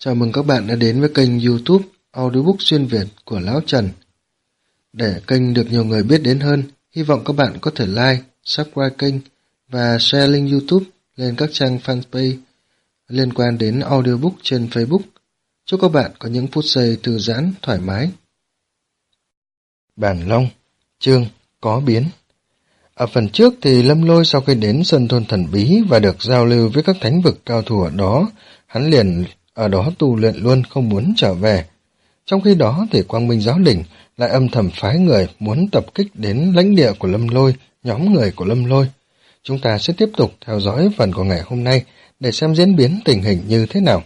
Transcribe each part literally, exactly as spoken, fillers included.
Chào mừng các bạn đã đến với kênh YouTube Audiobook Xuyên Việt của Lão Trần. Để kênh được nhiều người biết đến hơn, hy vọng các bạn có thể like, subscribe kênh và share link YouTube lên các trang fanpage liên quan đến audiobook trên Facebook. Chúc các bạn có những phút giây thư giãn, thoải mái. Bản Long, chương Có Biến. Ở phần trước thì Lâm Lôi sau khi đến Sơn Thôn Thần Bí và được giao lưu với các thánh vực cao thủ ở đó, hắn liền ở đó tu luyện luôn, không muốn trở về. Trong khi đó thì Quang Minh Giáo Đình lại âm thầm phái người muốn tập kích đến lãnh địa của Lâm Lôi, nhóm người của Lâm Lôi. Chúng ta sẽ tiếp tục theo dõi phần của ngày hôm nay để xem diễn biến tình hình như thế nào.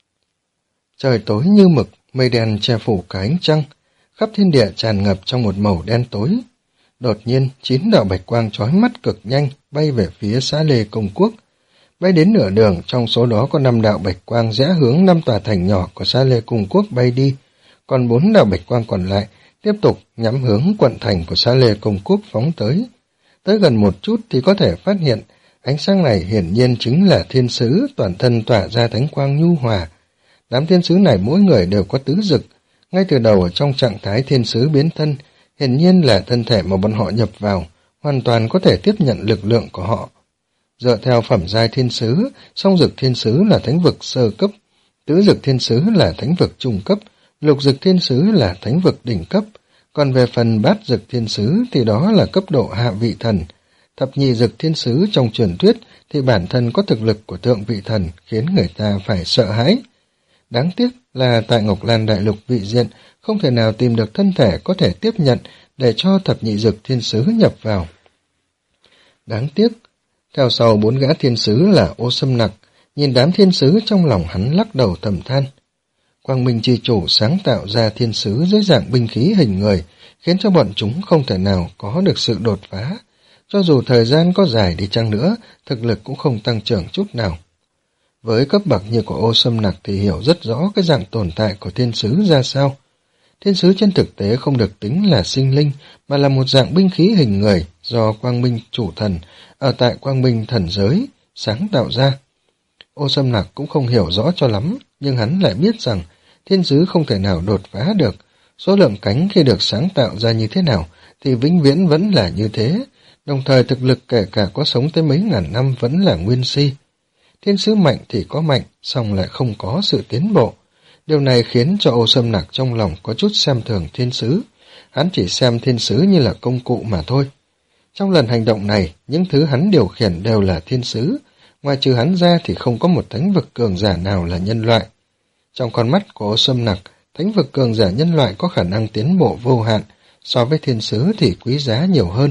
Trời tối như mực, mây đen che phủ cả ánh trăng, khắp thiên địa tràn ngập trong một màu đen tối. Đột nhiên, chín đạo bạch quang chói mắt cực nhanh bay về phía xã Lê Công Quốc. Bay đến nửa đường, trong số đó có năm đạo bạch quang rẽ hướng năm tòa thành nhỏ của xã Lê Cung Quốc bay đi, còn bốn đạo bạch quang còn lại tiếp tục nhắm hướng quận thành của xã Lê Công Quốc phóng tới. Tới gần một chút thì có thể phát hiện ánh sáng này hiển nhiên chính là thiên sứ, toàn thân tỏa ra thánh quang nhu hòa. Đám thiên sứ này mỗi người đều có tứ dực, ngay từ đầu ở trong trạng thái thiên sứ biến thân, hiển nhiên là thân thể mà bọn họ nhập vào, hoàn toàn có thể tiếp nhận lực lượng của họ. Dựa theo phẩm giai thiên sứ, song dực thiên sứ là thánh vực sơ cấp, tứ dực thiên sứ là thánh vực trung cấp, lục dực thiên sứ là thánh vực đỉnh cấp, còn về phần bát dực thiên sứ thì đó là cấp độ hạ vị thần. Thập nhị dực thiên sứ trong truyền thuyết thì bản thân có thực lực của thượng vị thần, khiến người ta phải sợ hãi. Đáng tiếc là tại Ngọc Lan Đại Lục vị diện không thể nào tìm được thân thể có thể tiếp nhận để cho thập nhị dực thiên sứ nhập vào. Đáng tiếc, theo sau bốn gã thiên sứ là Ô Sâm Nặc, nhìn đám thiên sứ trong lòng hắn lắc đầu thầm than. Quang Minh Chi Chủ sáng tạo ra thiên sứ dưới dạng binh khí hình người, khiến cho bọn chúng không thể nào có được sự đột phá. Cho dù thời gian có dài đi chăng nữa, thực lực cũng không tăng trưởng chút nào. Với cấp bậc như của Ô Sâm Nặc thì hiểu rất rõ cái dạng tồn tại của thiên sứ ra sao. Thiên sứ trên thực tế không được tính là sinh linh, mà là một dạng binh khí hình người do Quang Minh Chủ Thần ở tại Quang Minh Thần Giới sáng tạo ra. Ô Sâm Nặc cũng không hiểu rõ cho lắm, nhưng hắn lại biết rằng thiên sứ không thể nào đột phá được. Số lượng cánh khi được sáng tạo ra như thế nào thì vĩnh viễn vẫn là như thế, đồng thời thực lực kể cả có sống tới mấy ngàn năm vẫn là nguyên si. Thiên sứ mạnh thì có mạnh, song lại không có sự tiến bộ. Điều này khiến cho Ô Sâm Nặc trong lòng có chút xem thường thiên sứ. Hắn chỉ xem thiên sứ như là công cụ mà thôi. Trong lần hành động này, những thứ hắn điều khiển đều là thiên sứ. Ngoài trừ hắn ra thì không có một thánh vực cường giả nào là nhân loại. Trong con mắt của Ô Sâm Nặc, thánh vực cường giả nhân loại có khả năng tiến bộ vô hạn, so với thiên sứ thì quý giá nhiều hơn.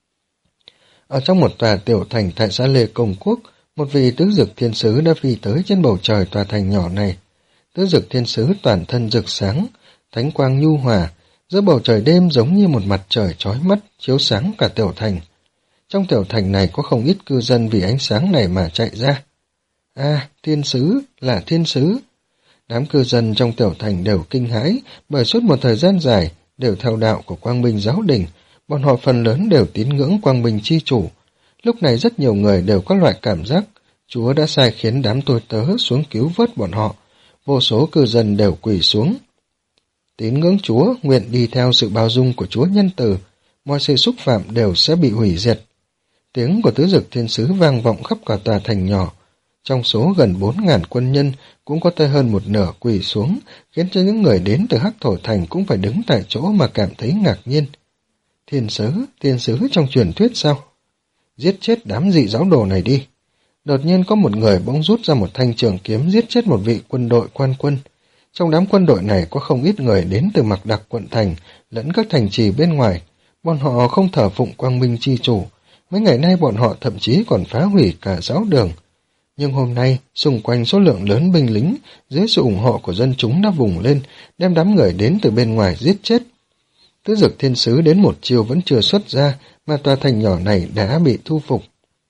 Ở trong một tòa tiểu thành tại xã Lê Công Quốc, một vị tứ dực thiên sứ đã phi tới trên bầu trời tòa thành nhỏ này. Tứ dực thiên sứ toàn thân rực sáng, thánh quang nhu hòa, giữa bầu trời đêm giống như một mặt trời chói mắt, chiếu sáng cả tiểu thành. Trong tiểu thành này có không ít cư dân vì ánh sáng này mà chạy ra. À, thiên sứ, là thiên sứ. Đám cư dân trong tiểu thành đều kinh hãi, bởi suốt một thời gian dài đều theo đạo của Quang Minh Giáo Đình, bọn họ phần lớn đều tín ngưỡng Quang Minh Chi Chủ. Lúc này rất nhiều người đều có loại cảm giác Chúa đã sai khiến đám tôi tớ xuống cứu vớt bọn họ. Vô số cư dân đều quỳ xuống. Tín ngưỡng Chúa nguyện đi theo sự bao dung của Chúa nhân từ, mọi sự xúc phạm đều sẽ bị hủy diệt. Tiếng của tứ dực thiên sứ vang vọng khắp cả tòa thành nhỏ. Trong số gần bốn ngàn quân nhân cũng có tới hơn một nửa quỳ xuống, khiến cho những người đến từ Hắc Thổ Thành cũng phải đứng tại chỗ mà cảm thấy ngạc nhiên. Thiên sứ, thiên sứ trong truyền thuyết sao? Giết chết đám dị giáo đồ này đi. Đột nhiên có một người bỗng rút ra một thanh trường kiếm giết chết một vị quân đội quan quân. Trong đám quân đội này có không ít người đến từ Mạc Đặc quận thành, lẫn các thành trì bên ngoài. Bọn họ không thờ phụng Quang Minh Chi Chủ. Mấy ngày nay bọn họ thậm chí còn phá hủy cả giáo đường. Nhưng hôm nay, xung quanh số lượng lớn binh lính, dưới sự ủng hộ của dân chúng đã vùng lên, đem đám người đến từ bên ngoài giết chết. Tứ dực thiên sứ đến một chiều vẫn chưa xuất ra, mà tòa thành nhỏ này đã bị thu phục.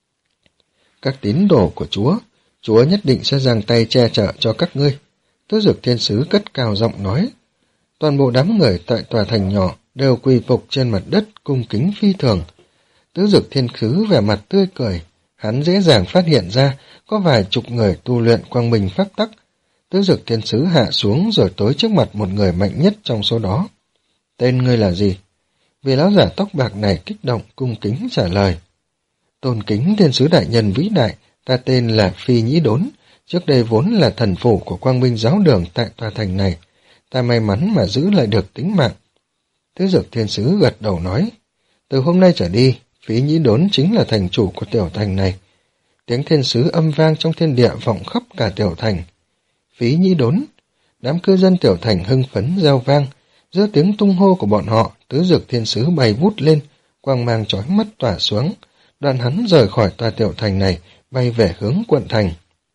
Các tín đồ của Chúa, Chúa nhất định sẽ giang tay che chở cho các ngươi. Tứ dực thiên sứ cất cao giọng nói. Toàn bộ đám người tại tòa thành nhỏ đều quỳ phục trên mặt đất cung kính phi thường. Tứ dực thiên sứ vẻ mặt tươi cười, hắn dễ dàng phát hiện ra có vài chục người tu luyện quang minh pháp tắc. Tứ Dực Thiên Sứ hạ xuống rồi tới trước mặt một người mạnh nhất trong số đó. Tên ngươi là gì? Vị lão giả tóc bạc này kích động, cung kính trả lời. Tôn kính Thiên Sứ đại nhân vĩ đại, ta tên là Phi Nhĩ Đốn, trước đây vốn là thần phủ của Quang Minh giáo đường tại tòa thành này. Ta may mắn mà giữ lại được tính mạng. Tứ Dực Thiên Sứ gật đầu nói, từ hôm nay trở đi, Phí Nhĩ Đốn chính là thành chủ của tiểu thành này. Tiếng thiên sứ âm vang trong thiên địa vọng khắp cả tiểu thành. Phí Nhĩ Đốn, đám cư dân tiểu thành hưng phấn reo vang, giữa tiếng tung hô của bọn họ, Tứ Dực Thiên Sứ bay vút lên, quang mang chói mắt tỏa xuống, đoạn hắn rời khỏi tòa tiểu thành này, bay về hướng quận thành.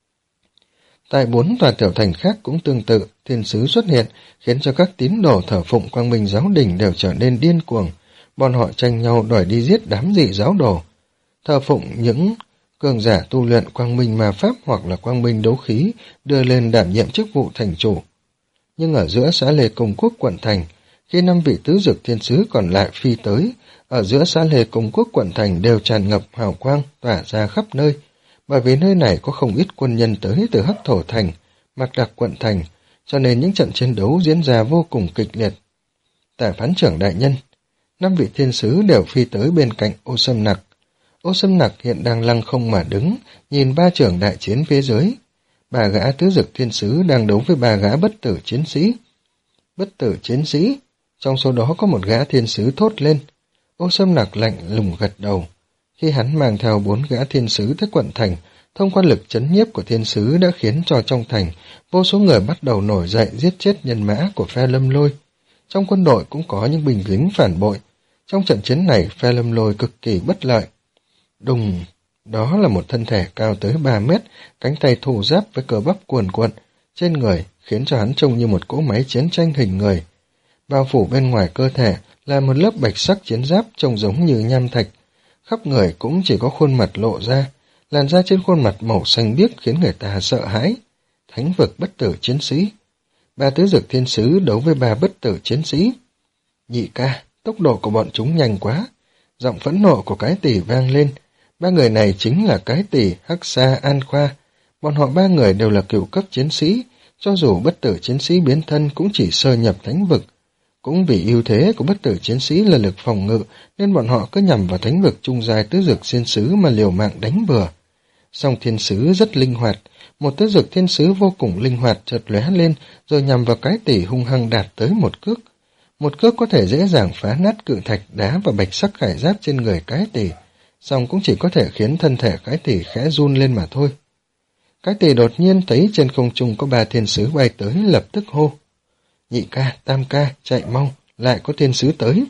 Tại bốn tòa tiểu thành khác cũng tương tự, thiên sứ xuất hiện, khiến cho các tín đồ thờ phụng Quang Minh giáo đình đều trở nên điên cuồng. Bọn họ tranh nhau đòi đi giết đám dị giáo đồ, thờ phụng những cường giả tu luyện Quang Minh ma pháp hoặc là Quang Minh đấu khí, đưa lên đảm nhiệm chức vụ thành chủ. Nhưng ở giữa xã Lê Công Quốc quận thành, khi năm vị Tứ Dực Thiên Sứ còn lại phi tới, ở giữa xã Lê Công Quốc quận thành đều tràn ngập hào quang tỏa ra khắp nơi, bởi vì nơi này có không ít quân nhân tới từ Hắc Thổ thành, Mạc Đặc quận thành, cho nên những trận chiến đấu diễn ra vô cùng kịch liệt. Tại phán trưởng đại nhân, năm vị thiên sứ đều phi tới bên cạnh Ô Sâm Nặc. Ô Sâm Nặc hiện đang lăng không mà đứng, nhìn ba trưởng đại chiến phía dưới. Ba gã Tứ Dực Thiên Sứ đang đấu với ba gã bất tử chiến sĩ. Bất tử chiến sĩ, trong số đó có một gã thiên sứ thốt lên. Ô Sâm Nặc lạnh lùng gật đầu. Khi hắn mang theo bốn gã thiên sứ tới quận thành, thông qua lực chấn nhiếp của thiên sứ đã khiến cho trong thành vô số người bắt đầu nổi dậy giết chết nhân mã của phe Lâm Lôi. Trong quân đội cũng có những binh lính phản bội. Trong trận chiến này phe Lâm Lôi cực kỳ bất lợi. Đùng, đó là một thân thể cao tới ba mét, cánh tay thô giáp với cơ bắp cuồn cuộn trên người, khiến cho hắn trông như một cỗ máy chiến tranh hình người. Bao phủ bên ngoài cơ thể là một lớp bạch sắc chiến giáp trông giống như nham thạch. Khắp người cũng chỉ có khuôn mặt lộ ra, làn da trên khuôn mặt màu xanh biếc khiến người ta sợ hãi. Thánh vực bất tử chiến sĩ. Ba Tứ Dực Thiên Sứ đấu với ba bất tử chiến sĩ. Nhị ca, tốc độ của bọn chúng nhanh quá. Giọng phẫn nộ của Cái Tỷ vang lên. Ba người này chính là Cái Tỷ, Hắc Sa, An Khoa. Bọn họ ba người đều là cựu cấp chiến sĩ, cho dù bất tử chiến sĩ biến thân cũng chỉ sơ nhập thánh vực. Cũng vì ưu thế của bất tử chiến sĩ là lực phòng ngự, nên bọn họ cứ nhằm vào thánh vực trung giai Tứ Dực Thiên Sứ mà liều mạng đánh bừa. Song thiên sứ rất linh hoạt, một Tứ Dực Thiên Sứ vô cùng linh hoạt chợt lóe lên, rồi nhằm vào Cái Tỷ hung hăng đạt tới một cước. Một cước có thể dễ dàng phá nát cự thạch đá và bạch sắc khải giáp trên người Cái Tỷ, song cũng chỉ có thể khiến thân thể Cái Tỷ khẽ run lên mà thôi. Cái Tỷ đột nhiên thấy trên không trung có ba thiên sứ bay tới, lập tức hô. Nhị ca, tam ca, chạy mau, lại có thiên sứ tới.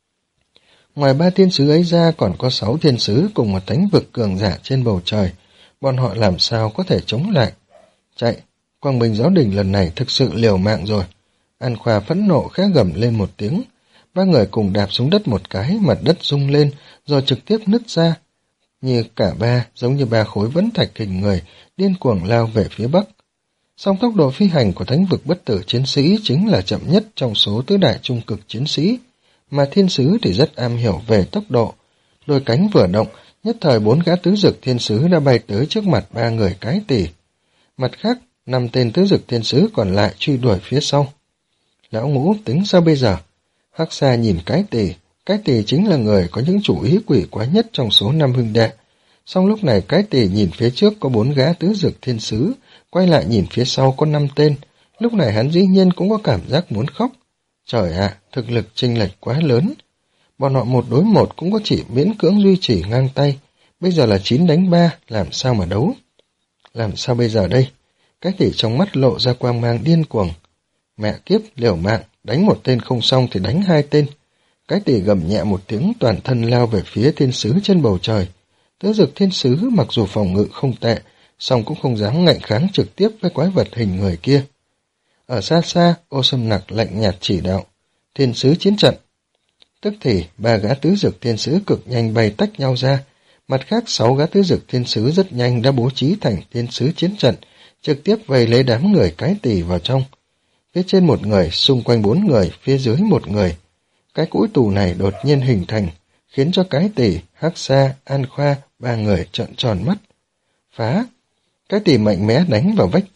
Ngoài ba thiên sứ ấy ra còn có sáu thiên sứ cùng một thánh vực cường giả trên bầu trời, bọn họ làm sao có thể chống lại. Chạy, Quang Minh giáo đình lần này thực sự liều mạng rồi. An Khoa phẫn nộ khẽ gầm lên một tiếng, ba người cùng đạp xuống đất một cái, mặt đất rung lên, rồi trực tiếp nứt ra. Như cả ba, giống như ba khối vẫn thạch hình người, điên cuồng lao về phía bắc. Song tốc độ phi hành của thánh vực bất tử chiến sĩ chính là chậm nhất trong số tứ đại trung cực chiến sĩ, mà thiên sứ thì rất am hiểu về tốc độ. Đôi cánh vừa động, nhất thời bốn gã Tứ Dực Thiên Sứ đã bay tới trước mặt ba người Cái Tỷ. Mặt khác, năm tên Tứ Dực Thiên Sứ còn lại truy đuổi phía sau. Lão Ngũ tính sao bây giờ? Hắc Sa nhìn Cái Tỷ, Cái Tỷ chính là người có những chủ ý quỷ quái nhất trong số năm huynh đệ. Song lúc này Cái Tỷ nhìn phía trước có bốn gã Tứ Dực Thiên Sứ, quay lại nhìn phía sau có năm tên, lúc này hắn dĩ nhiên cũng có cảm giác muốn khóc. Trời ạ, thực lực chênh lệch quá lớn. Bọn họ một đối một cũng có chỉ miễn cưỡng duy trì ngang tay, bây giờ là chín đánh ba, làm sao mà đấu? Làm sao bây giờ đây? Cái Tỷ trong mắt lộ ra quang mang điên cuồng. Mẹ kiếp, liều mạng, đánh một tên không xong thì đánh hai tên. Cái Tỷ gầm nhẹ một tiếng, toàn thân lao về phía thiên sứ trên bầu trời. Tứ Dực Thiên Sứ mặc dù phòng ngự không tệ, song cũng không dám ngạnh kháng trực tiếp với quái vật hình người kia. Ở xa xa, Ô Sâm Nặc lạnh nhạt chỉ đạo, thiên sứ chiến trận. Tức thì, ba gã Tứ Dực Thiên Sứ cực nhanh bay tách nhau ra, mặt khác sáu gã Tứ Dực Thiên Sứ rất nhanh đã bố trí thành thiên sứ chiến trận, trực tiếp vây lấy đám người Cái Tỷ vào trong. Phía trên một người, xung quanh bốn người, phía dưới một người. Cái cũi tù này đột nhiên hình thành, khiến cho Cái Tỷ, Hắc Sa, An Khoa, ba người trợn tròn mắt. Phá! Cái Tỷ mạnh mẽ đánh vào vách tường,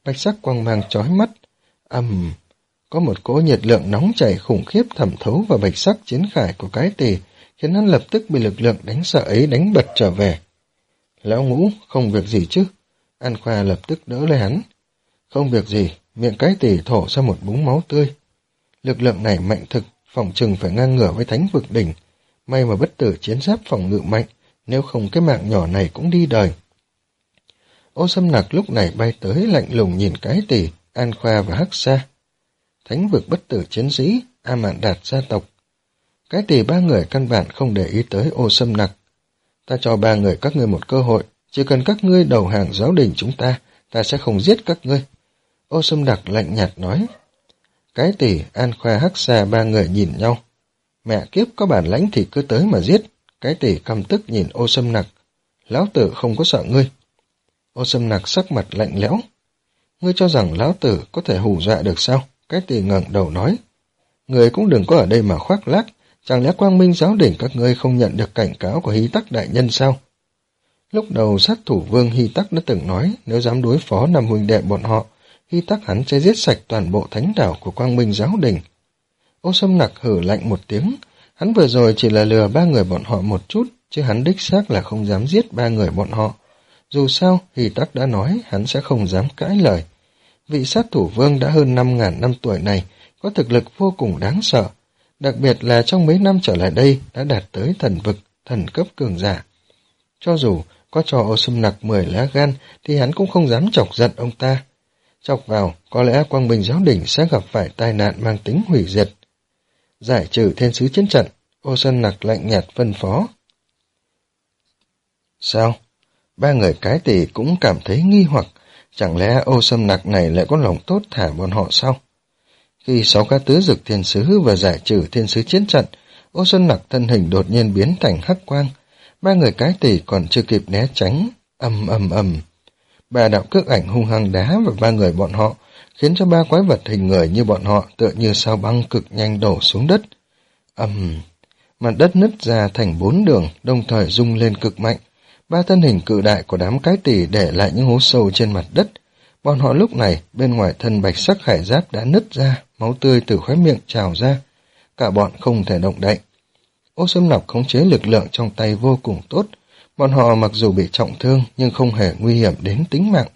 bạch sắc quang mang chói mắt. Ầm, có một cỗ nhiệt lượng nóng chảy khủng khiếp thẩm thấu vào bạch sắc chiến khải của cái tỳ, khiến hắn lập tức bị lực lượng đánh sợ ấy đánh bật trở về. Lão Ngũ, không việc gì chứ? An Khoa lập tức đỡ lấy hắn. Không việc gì, miệng cái tỳ thổ ra một búng máu tươi. Lực lượng này mạnh thực, phòng chừng phải ngang ngửa với thánh vực đỉnh. May mà bất tử chiến giáp phòng ngự mạnh, nếu không cái mạng nhỏ này cũng đi đời. Ô Sâm Nặc lúc này bay tới lạnh lùng nhìn cái tỳ, An Khoa và Hắc Sa. Thánh vực bất tử chiến sĩ, A Mạn Đạt gia tộc. Cái tỳ ba người căn bản không để ý tới Ô Sâm Nặc. Ta cho ba người các ngươi một cơ hội, chỉ cần các ngươi đầu hàng giáo đình chúng ta, ta sẽ không giết các ngươi. Ô Sâm Nặc lạnh nhạt nói. Cái tỳ, An Khoa, Hắc Sa ba người nhìn nhau. Mẹ kiếp, có bản lãnh thì cứ tới mà giết. Cái tỳ căm tức nhìn Ô Sâm Nặc. Lão tử không có sợ ngươi. Ô Sâm Nặc sắc mặt lạnh lẽo. Ngươi cho rằng lão tử có thể hù dọa được sao? Cái tỳ ngẩng đầu nói. Ngươi cũng đừng có ở đây mà khoác lác. Chẳng lẽ Quang Minh giáo đỉnh các ngươi không nhận được cảnh cáo của Hy Tắc đại nhân sao? Lúc đầu sát thủ vương Hy Tắc đã từng nói, nếu dám đối phó năm huynh đệ bọn họ, Hy Tắc hắn sẽ giết sạch toàn bộ thánh đảo của Quang Minh giáo đỉnh. Ô Sâm Nặc hử lạnh một tiếng, hắn vừa rồi chỉ là lừa ba người bọn họ một chút, chứ hắn đích xác là không dám giết ba người bọn họ. Dù sao, Hy Tắc đã nói hắn sẽ không dám cãi lời. Vị sát thủ vương đã hơn năm ngàn năm tuổi này, có thực lực vô cùng đáng sợ, đặc biệt là trong mấy năm trở lại đây đã đạt tới thần vực, thần cấp cường giả. Cho dù có cho Ô Sâm Nặc mười lá gan thì hắn cũng không dám chọc giận ông ta. Chọc vào, có lẽ Quang Minh giáo đỉnh sẽ gặp phải tai nạn mang tính hủy diệt. Giải trừ thiên sứ chiến trận, Ô Sâm Nặc lạnh nhạt phân phó. Sao? Ba người cái tỳ cũng cảm thấy nghi hoặc, chẳng lẽ Ô Sâm Nặc này lại có lòng tốt thả bọn họ sao? Khi sáu cá tứ dực thiên sứ và giải trừ thiên sứ chiến trận, Ô Sâm Nặc thân hình đột nhiên biến thành hắc quang. Ba người cái tỳ còn chưa kịp né tránh, ầm ầm ầm. Ba đạo cước ảnh hung hăng đá vào ba người bọn họ, khiến cho ba quái vật hình người như bọn họ tựa như sao băng cực nhanh đổ xuống đất. Ầm, mặt đất nứt ra thành bốn đường, đồng thời rung lên cực mạnh. Ba thân hình cự đại của đám cái tỳ để lại những hố sâu trên mặt đất. Bọn họ lúc này, bên ngoài thân bạch sắc khải giáp đã nứt ra, máu tươi từ khóe miệng trào ra. Cả bọn không thể động đậy. Ô Sâm Nặc khống chế lực lượng trong tay vô cùng tốt. Bọn họ mặc dù bị trọng thương nhưng không hề nguy hiểm đến tính mạng.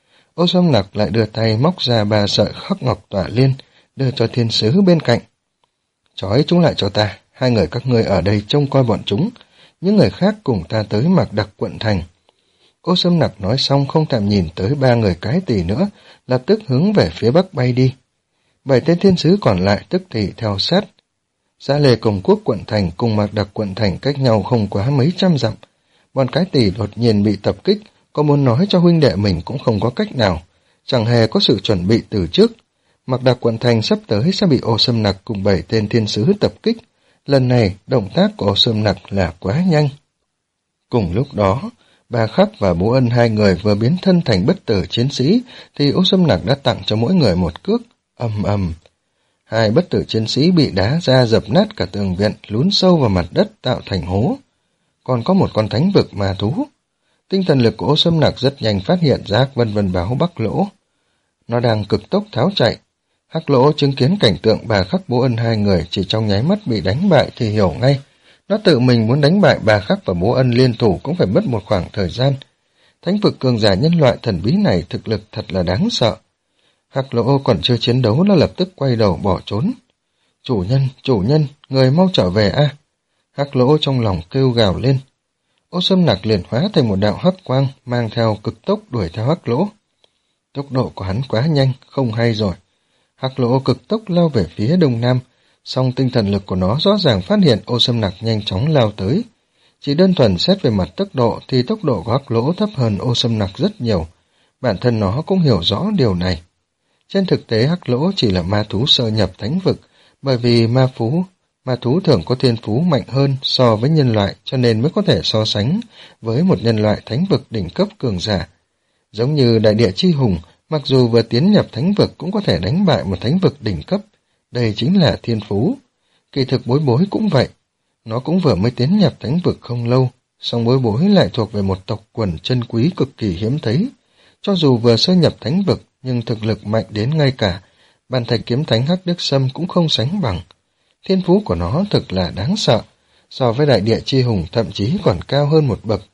Ô Sâm Nặc lại đưa tay móc ra ba sợi khắc ngọc tỏa liên, đưa cho thiên sứ bên cạnh. Trói chúng lại cho ta, hai người các ngươi ở đây trông coi bọn chúng, những người khác cùng ta tới Mạc Đặc quận thành. Ô Sâm Nặc nói xong không thèm nhìn tới ba người cái tỳ nữa, lập tức hướng về phía bắc bay đi. Bảy tên thiên sứ còn lại tức thì theo sát. Xã Lê Công Quốc quận thành cùng Mạc Đặc quận thành cách nhau không quá mấy trăm dặm. Bọn cái tỳ đột nhiên bị tập kích, có muốn nói cho huynh đệ mình cũng không có cách nào, chẳng hề có sự chuẩn bị từ trước. Mạc Đặc quận thành sắp tới sẽ bị Ô Sâm Nặc cùng bảy tên thiên sứ tập kích. Lần này, động tác của Ô Sâm Nặc là quá nhanh. Cùng lúc đó, Bà Khắc và Bố Ân hai người vừa biến thân thành bất tử chiến sĩ, thì Ô Sâm Nặc đã tặng cho mỗi người một cước. Ầm ầm. Hai bất tử chiến sĩ bị đá ra dập nát cả tường viện, lún sâu vào mặt đất tạo thành hố. Còn có một con thánh vực ma thú. Tinh thần lực của Ô Sâm Nặc rất nhanh phát hiện ra Vân Vân báo Bắc Lỗ. Nó đang cực tốc tháo chạy. Hắc Lỗ chứng kiến cảnh tượng Bà Khắc Bố Ân hai người chỉ trong nháy mắt bị đánh bại thì hiểu ngay. Nó tự mình muốn đánh bại Bà Khắc và Bố Ân liên thủ cũng phải mất một khoảng thời gian. Thánh vực cường giả nhân loại thần bí này thực lực thật là đáng sợ. Hắc Lỗ còn chưa chiến đấu nó lập tức quay đầu bỏ trốn. Chủ nhân, chủ nhân, người mau trở về a! À? Hắc Lỗ trong lòng kêu gào lên. Ô Sâm Nặc liền hóa thành một đạo hắc quang mang theo cực tốc đuổi theo Hắc Lỗ. Tốc độ của hắn quá nhanh, không hay rồi. Hắc Lỗ cực tốc lao về phía đông nam, song tinh thần lực của nó rõ ràng phát hiện Ô Sâm Nặc nhanh chóng lao tới. Chỉ đơn thuần xét về mặt tốc độ thì tốc độ của Hắc Lỗ thấp hơn Ô Sâm Nặc rất nhiều. Bản thân nó cũng hiểu rõ điều này. Trên thực tế Hắc Lỗ chỉ là ma thú sơ nhập thánh vực, bởi vì ma phú, ma thú thường có thiên phú mạnh hơn so với nhân loại cho nên mới có thể so sánh với một nhân loại thánh vực đỉnh cấp cường giả. Giống như đại địa chi hùng, mặc dù vừa tiến nhập thánh vực cũng có thể đánh bại một thánh vực đỉnh cấp. Đây chính là thiên phú. Kỳ thực Bối Bối cũng vậy. Nó cũng vừa mới tiến nhập thánh vực không lâu, song Bối Bối lại thuộc về một tộc quần chân quý cực kỳ hiếm thấy. Cho dù vừa sơ nhập thánh vực, nhưng thực lực mạnh đến ngay cả Bàn Thạch Kiếm Thánh Hắc Đức Sâm cũng không sánh bằng. Thiên phú của nó thực là đáng sợ, so với Đại Địa Chi Hùng thậm chí còn cao hơn một bậc.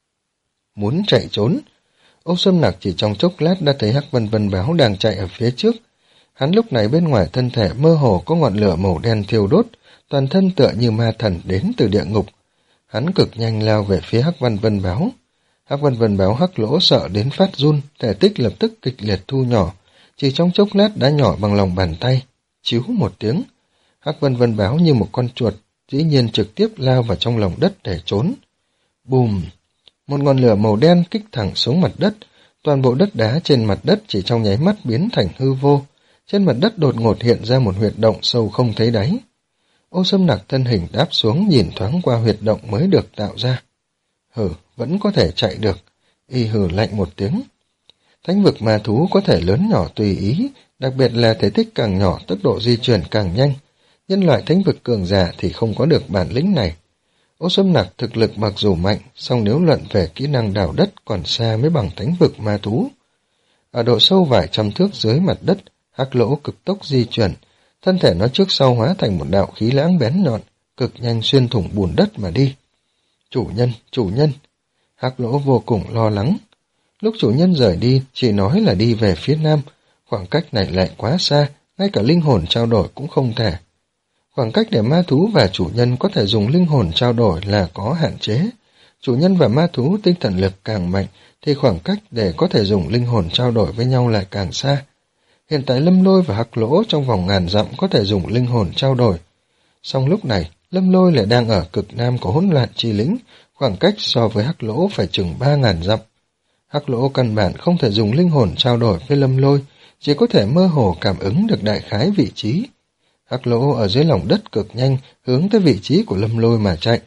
Muốn chạy trốn, Ô Sâm Nặc chỉ trong chốc lát đã thấy Hắc Vân Vân Báo đang chạy ở phía trước. Hắn lúc này bên ngoài thân thể mơ hồ có ngọn lửa màu đen thiêu đốt, toàn thân tựa như ma thần đến từ địa ngục. Hắn cực nhanh lao về phía Hắc Vân Vân Báo. Hắc Vân Vân Báo Hắc Lỗ sợ đến phát run, thể tích lập tức kịch liệt thu nhỏ, chỉ trong chốc lát đã nhỏ bằng lòng bàn tay. Chíu một tiếng, Hắc Vân Vân Báo như một con chuột, dĩ nhiên trực tiếp lao vào trong lòng đất để trốn. Bùm! Một ngọn lửa màu đen kích thẳng xuống mặt đất, toàn bộ đất đá trên mặt đất chỉ trong nháy mắt biến thành hư vô. Trên mặt đất đột ngột hiện ra một huyệt động sâu không thấy đáy. Ô Sâm Nặc thân hình đáp xuống nhìn thoáng qua huyệt động mới được tạo ra. Hừ, vẫn có thể chạy được. Y hừ lạnh một tiếng. Thánh vực ma thú có thể lớn nhỏ tùy ý, đặc biệt là thể tích càng nhỏ tốc độ di chuyển càng nhanh. Nhân loại thánh vực cường giả thì không có được bản lĩnh này. Ô Sâm Nặc thực lực mặc dù mạnh, song nếu luận về kỹ năng đào đất còn xa mới bằng thánh vực ma thú. Ở độ sâu vài trăm thước dưới mặt đất, Hắc Lỗ cực tốc di chuyển, thân thể nó trước sau hóa thành một đạo khí lãng bén nhọn, cực nhanh xuyên thủng bùn đất mà đi. Chủ nhân, chủ nhân! Hắc Lỗ vô cùng lo lắng. Lúc chủ nhân rời đi, chỉ nói là đi về phía nam, khoảng cách này lại quá xa, ngay cả linh hồn trao đổi cũng không thể. Khoảng cách để ma thú và chủ nhân có thể dùng linh hồn trao đổi là có hạn chế. Chủ nhân và ma thú tinh thần lực càng mạnh, thì khoảng cách để có thể dùng linh hồn trao đổi với nhau lại càng xa. Hiện tại Lâm Lôi và Hắc Lỗ trong vòng ngàn dặm có thể dùng linh hồn trao đổi. Song lúc này, Lâm Lôi lại đang ở cực nam của hỗn loạn chi lĩnh, khoảng cách so với Hắc Lỗ phải chừng ba ngàn dặm. Hắc Lỗ căn bản không thể dùng linh hồn trao đổi với Lâm Lôi, chỉ có thể mơ hồ cảm ứng được đại khái vị trí. Hắc Lỗ ở dưới lòng đất cực nhanh, hướng tới vị trí của Lâm Lôi mà chạy.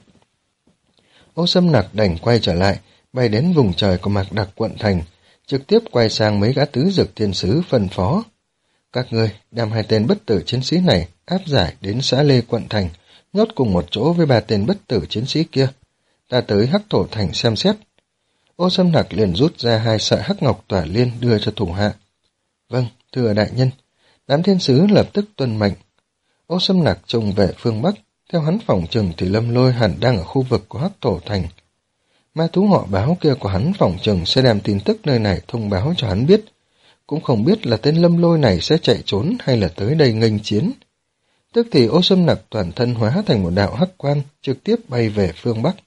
Ô Sâm Nặc đành quay trở lại, bay đến vùng trời của Mạc Đặc quận thành, trực tiếp quay sang mấy gã tứ dực thiên sứ phân phó. Các ngươi đem hai tên bất tử chiến sĩ này áp giải đến xã Lê quận thành, nhốt cùng một chỗ với ba tên bất tử chiến sĩ kia. Ta tới Hắc Thổ thành xem xét. Ô Sâm Nặc liền rút ra hai sợi hắc ngọc tỏa liên đưa cho thủ hạ. Vâng, thưa đại nhân. Đám thiên sứ lập tức tuân mệnh. Ô Sâm Nặc trông về phương Bắc, theo hắn phỏng chừng thì Lâm Lôi hẳn đang ở khu vực của Hắc Thổ thành. Ma thú họ báo kia của hắn phỏng chừng sẽ đem tin tức nơi này thông báo cho hắn biết. Cũng không biết là tên Lâm Lôi này sẽ chạy trốn hay là tới đây nghênh chiến. Tức thì Ô Sâm Nặc toàn thân hóa thành một đạo hắc quang, trực tiếp bay về phương Bắc.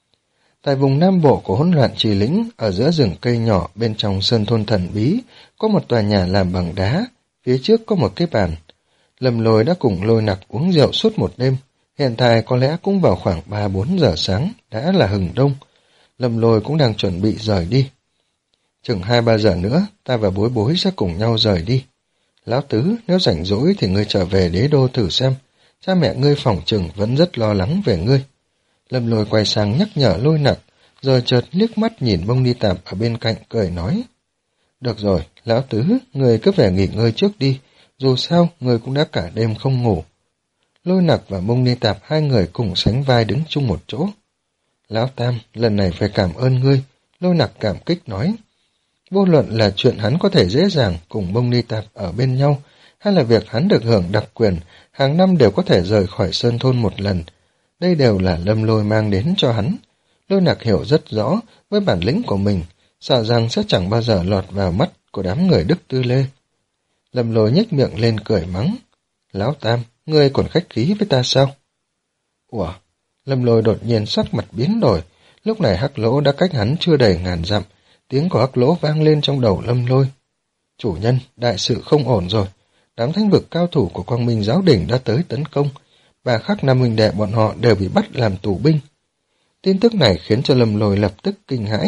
Tại vùng Nam Bộ của hỗn loạn trì lĩnh, ở giữa rừng cây nhỏ bên trong sơn thôn thần bí, có một tòa nhà làm bằng đá, phía trước có một cái bàn. Lâm Lôi đã cùng Lôi Nặc uống rượu suốt một đêm, hiện tại có lẽ cũng vào khoảng ba bốn giờ sáng, đã là hừng đông. Lâm Lôi cũng đang chuẩn bị rời đi. Chừng hai ba giờ nữa, ta và Bối Bối sẽ cùng nhau rời đi. Lão Tứ, nếu rảnh rỗi thì ngươi trở về đế đô thử xem, cha mẹ ngươi phỏng chừng vẫn rất lo lắng về ngươi. Lâm Lôi quay sang nhắc nhở Lôi Nặc, rồi chợt liếc mắt nhìn Bông Ni Tạp ở bên cạnh cười nói. Được rồi, Lão Tứ, ngươi cứ về nghỉ ngơi trước đi, dù sao ngươi cũng đã cả đêm không ngủ. Lôi Nặc và Bông Ni Tạp hai người cùng sánh vai đứng chung một chỗ. Lão Tam, lần này phải cảm ơn ngươi, Lôi Nặc cảm kích nói. Vô luận là chuyện hắn có thể dễ dàng cùng Bông Ni Tạp ở bên nhau, hay là việc hắn được hưởng đặc quyền, hàng năm đều có thể rời khỏi sơn thôn một lần. Đây đều là Lâm Lôi mang đến cho hắn. Lôi Nặc hiểu rất rõ, với bản lĩnh của mình, sợ rằng sẽ chẳng bao giờ lọt vào mắt của đám người Đức Tư Lê. Lâm Lôi nhếch miệng lên cười mắng. Lão Tam, ngươi còn khách khí với ta sao? Ủa? Lâm Lôi đột nhiên sắc mặt biến đổi, lúc này Hắc Lỗ đã cách hắn chưa đầy ngàn dặm, tiếng của Hắc Lỗ vang lên trong đầu Lâm Lôi. Chủ nhân, đại sự không ổn rồi, đám thánh vực cao thủ của Quang Minh Giáo Đỉnh đã tới tấn công, và khắc năm huynh đệ bọn họ đều bị bắt làm tù binh. Tin tức này khiến cho Lâm Lôi lập tức kinh hãi.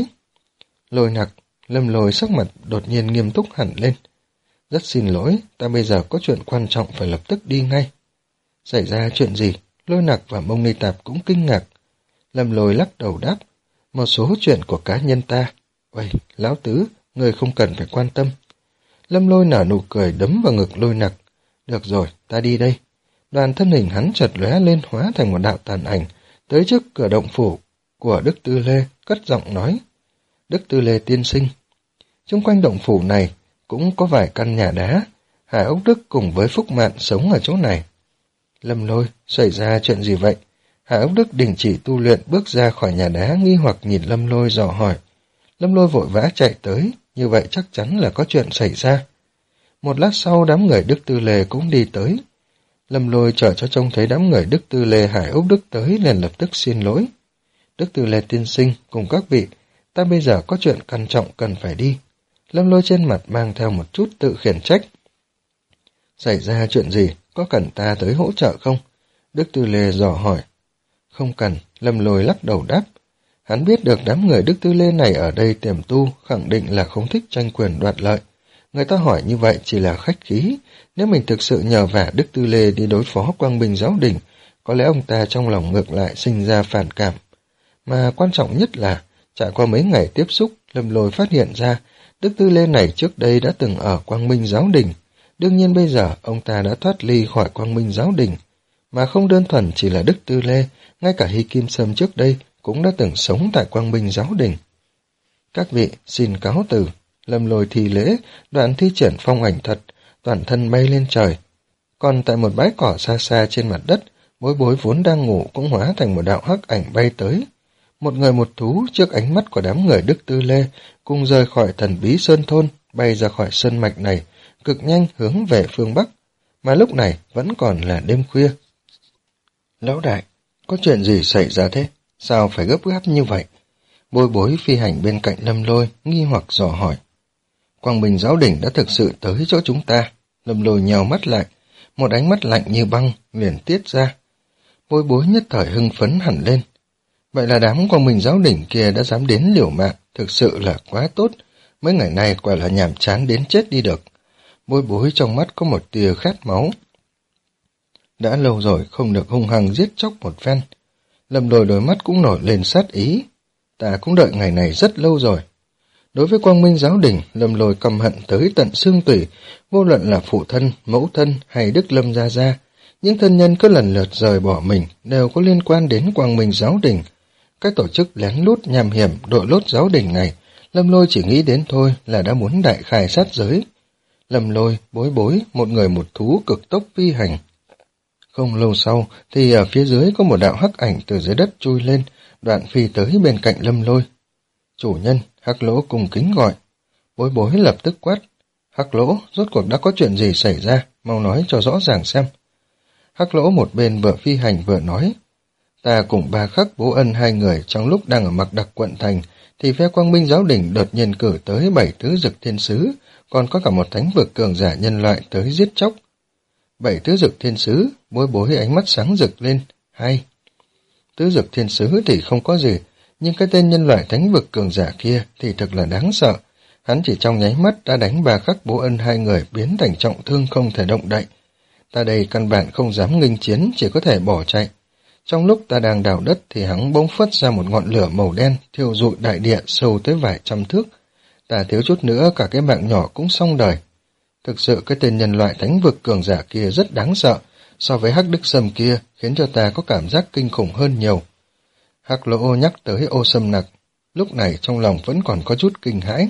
Lôi Nặc, Lâm Lôi sắc mặt đột nhiên nghiêm túc hẳn lên. Rất xin lỗi, ta bây giờ có chuyện quan trọng phải lập tức đi ngay. Xảy ra chuyện gì? Lôi Nặc và Mông Ni Tạp cũng kinh ngạc. Lâm Lôi lắc đầu đáp, một số chuyện của cá nhân ta. Vậy, Lão Tứ, người không cần phải quan tâm. Lâm Lôi nở nụ cười đấm vào ngực Lôi Nặc. Được rồi, ta đi đây. Đoàn thân hình hắn chợt lóe lên hóa thành một đạo tàn ảnh, tới trước cửa động phủ của Đức Tư Lê, cất giọng nói. Đức Tư Lê tiên sinh. Xung quanh động phủ này, cũng có vài căn nhà đá. Hải Ốc Đức cùng với Phúc Mạn sống ở chỗ này. Lâm Lôi, xảy ra chuyện gì vậy? Hải Ốc Đức đình chỉ tu luyện bước ra khỏi nhà đá, nghi hoặc nhìn Lâm Lôi dò hỏi. Lâm Lôi vội vã chạy tới, như vậy chắc chắn là có chuyện xảy ra. Một lát sau đám người Đức Tư Lê cũng đi tới. Lâm Lôi chờ cho trông thấy đám người Đức Tư Lê Hải Ốc Đức tới liền lập tức xin lỗi. Đức Tư Lê tiên sinh cùng các vị, ta bây giờ có chuyện quan trọng cần phải đi. Lâm Lôi trên mặt mang theo một chút tự khiển trách. Xảy ra chuyện gì, có cần ta tới hỗ trợ không? Đức Tư Lê dò hỏi. Không cần, Lâm Lôi lắc đầu đáp. Hắn biết được đám người Đức Tư Lê này ở đây tiềm tu, khẳng định là không thích tranh quyền đoạt lợi. Người ta hỏi như vậy chỉ là khách khí, nếu mình thực sự nhờ vả Đức Tư Lê đi đối phó Quang Minh Giáo Đình, có lẽ ông ta trong lòng ngược lại sinh ra phản cảm. Mà quan trọng nhất là, trải qua mấy ngày tiếp xúc, Lâm Lôi phát hiện ra, Đức Tư Lê này trước đây đã từng ở Quang Minh Giáo Đình. Đương nhiên bây giờ, ông ta đã thoát ly khỏi Quang Minh Giáo Đình. Mà không đơn thuần chỉ là Đức Tư Lê, ngay cả Hy Kim Sâm trước đây cũng đã từng sống tại Quang Minh Giáo Đình. Các vị, xin cáo từ. Lâm Lôi thi lễ, đoạn thi triển phong ảnh thuật, toàn thân bay lên trời. Còn tại một bãi cỏ xa xa trên mặt đất, Bối Bối vốn đang ngủ cũng hóa thành một đạo hắc ảnh bay tới. Một người một thú trước ánh mắt của đám người Đức Tư Lê cùng rời khỏi thần bí sơn thôn, bay ra khỏi sơn mạch này, cực nhanh hướng về phương Bắc, mà lúc này vẫn còn là đêm khuya. Lão đại, có chuyện gì xảy ra thế? Sao phải gấp gáp như vậy? Bối Bối phi hành bên cạnh Lâm Lôi, nghi hoặc dò hỏi. Quang Minh Giáo Đình đã thực sự tới chỗ chúng ta. Lâm Lôi nhèo mắt lại, một ánh mắt lạnh như băng liền tiết ra. Bối Bối nhất thời hưng phấn hẳn lên. Vậy là đám Quang Minh Giáo Đình kia đã dám đến liều mạng, thực sự là quá tốt. Mấy ngày nay quả là nhàm chán đến chết đi được. Bối Bối trong mắt có một tia khát máu. Đã lâu rồi không được hung hăng giết chóc một phen. Lâm Lôi đôi mắt cũng nổi lên sát ý. Ta cũng đợi ngày này rất lâu rồi. Đối với Quang Minh Giáo Đình, Lâm Lôi căm hận tới tận xương tủy, vô luận là phụ thân, mẫu thân hay Đức Lâm Gia Gia. Những thân nhân cứ lần lượt rời bỏ mình đều có liên quan đến Quang Minh Giáo Đình. Cái tổ chức lén lút nham hiểm đội lốt Giáo Đình này, Lâm Lôi chỉ nghĩ đến thôi là đã muốn đại khai sát giới. Lâm Lôi, Bối Bối, một người một thú cực tốc phi hành. Không lâu sau thì ở phía dưới có một đạo hắc ảnh từ dưới đất chui lên, đoạn phi tới bên cạnh Lâm Lôi. Chủ nhân, Hắc Lỗ cung kính gọi. Bối Bối lập tức quát. Hắc Lỗ, rốt cuộc đã có chuyện gì xảy ra, mau nói cho rõ ràng xem. Hắc Lỗ một bên vừa phi hành vừa nói. Ta cùng Ba Khắc Bố Ân hai người trong lúc đang ở Mạc Đặc quận thành, thì phe Quang Minh Giáo Đình đột nhiên cử tới bảy tứ dực thiên sứ, còn có cả một thánh vực cường giả nhân loại tới giết chóc. Bảy tứ dực thiên sứ, Bối Bối ánh mắt sáng rực lên. Hay. Tứ dực thiên sứ thì không có gì, nhưng cái tên nhân loại thánh vực cường giả kia thì thật là đáng sợ. Hắn chỉ trong nháy mắt đã đánh Ba Khắc Bố Ân hai người biến thành trọng thương không thể động đậy. Ta đây căn bản không dám nghênh chiến, chỉ có thể bỏ chạy. Trong lúc ta đang đào đất thì hắn bỗng phất ra một ngọn lửa màu đen thiêu rụi đại địa sâu tới vài trăm thước. Ta thiếu chút nữa cả cái mạng nhỏ cũng xong đời. Thực sự cái tên nhân loại thánh vực cường giả kia rất đáng sợ, so với Hắc Đức Sâm kia khiến cho ta có cảm giác kinh khủng hơn nhiều. Hắc Lỗ nhắc tới Ô Sâm Nặc, lúc này trong lòng vẫn còn có chút kinh hãi.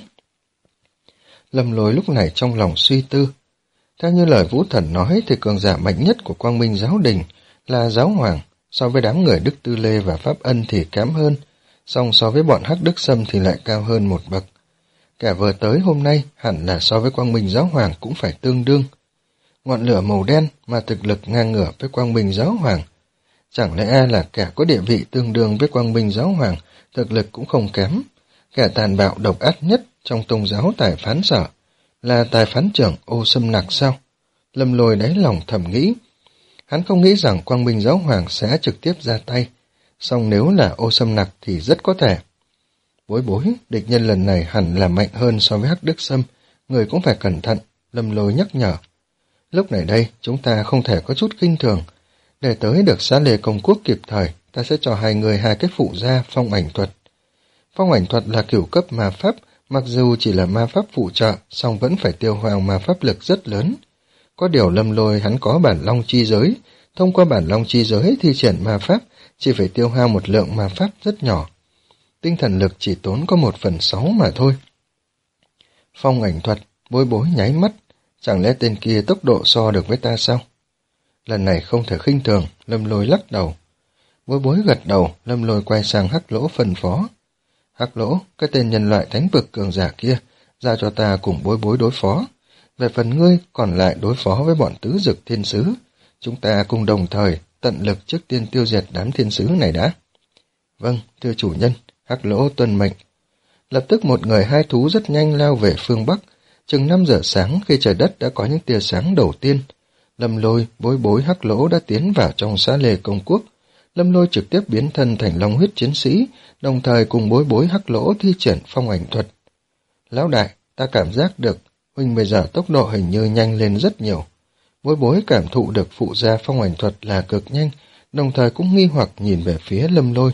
Lâm Lôi lúc này trong lòng suy tư. Theo như lời Vũ Thần nói thì cường giả mạnh nhất của Quang Minh Giáo Đình là Giáo Hoàng, so với đám người Đức Tư Lê và Pháp Ân thì kém hơn, song so với bọn Hắc Đức Sâm thì lại cao hơn một bậc. Kẻ vừa tới hôm nay hẳn là so với Quang Minh Giáo Hoàng cũng phải tương đương. Ngọn lửa màu đen mà thực lực ngang ngửa với Quang Minh Giáo Hoàng. Chẳng lẽ là kẻ có địa vị tương đương với Quang Minh Giáo Hoàng, thực lực cũng không kém. Kẻ tàn bạo độc ác nhất trong tôn giáo tài phán sở là tài phán trưởng Ô Sâm Nặc sao? Lâm Lôi đáy lòng thầm nghĩ. Hắn không nghĩ rằng Quang Minh Giáo Hoàng sẽ trực tiếp ra tay, song nếu là Ô Sâm Nặc thì rất có thể. Bối Bối, địch nhân lần này hẳn là mạnh hơn so với Hắc Đức Sâm, người cũng phải cẩn thận, Lâm Lôi nhắc nhở. Lúc này đây, chúng ta không thể có chút kinh thường. Để tới được Xá Lê Công Quốc kịp thời, ta sẽ cho hai người hai cái phụ gia phong ảnh thuật. Phong ảnh thuật là kiểu cấp ma pháp, mặc dù chỉ là ma pháp phụ trợ, song vẫn phải tiêu hao ma pháp lực rất lớn. Có điều Lâm Lôi hắn có bản long chi giới, thông qua bản long chi giới thi triển ma pháp, chỉ phải tiêu hao một lượng ma pháp rất nhỏ. Tinh thần lực chỉ tốn có một phần sáu mà thôi. Phong ảnh thuật, Bối bối nháy mắt, chẳng lẽ tên kia tốc độ so được với ta sao? Lần này không thể khinh thường, Lâm Lôi lắc đầu. Bối bối gật đầu, Lâm Lôi quay sang Hắc Lỗ phân phó. Hắc Lỗ, cái tên nhân loại thánh vực cường giả kia, giao cho ta cùng bối bối đối phó. Về phần ngươi, còn lại đối phó với bọn tứ dực thiên sứ. Chúng ta cùng đồng thời, tận lực trước tiên tiêu diệt đám thiên sứ này đã. Vâng, thưa chủ nhân, Hắc Lỗ tuân mệnh. Lập tức một người hai thú rất nhanh lao về phương Bắc. Chừng năm giờ sáng khi trời đất đã có những tia sáng đầu tiên. Lâm Lôi, bối bối Hắc Lỗ đã tiến vào trong Xá Lê Công Quốc. Lâm Lôi trực tiếp biến thân thành long huyết chiến sĩ, đồng thời cùng bối bối Hắc Lỗ thi triển phong ảnh thuật. Lão đại, ta cảm giác được, huynh bây giờ tốc độ hình như nhanh lên rất nhiều. Bối bối cảm thụ được phụ gia phong ảnh thuật là cực nhanh, đồng thời cũng nghi hoặc nhìn về phía Lâm Lôi.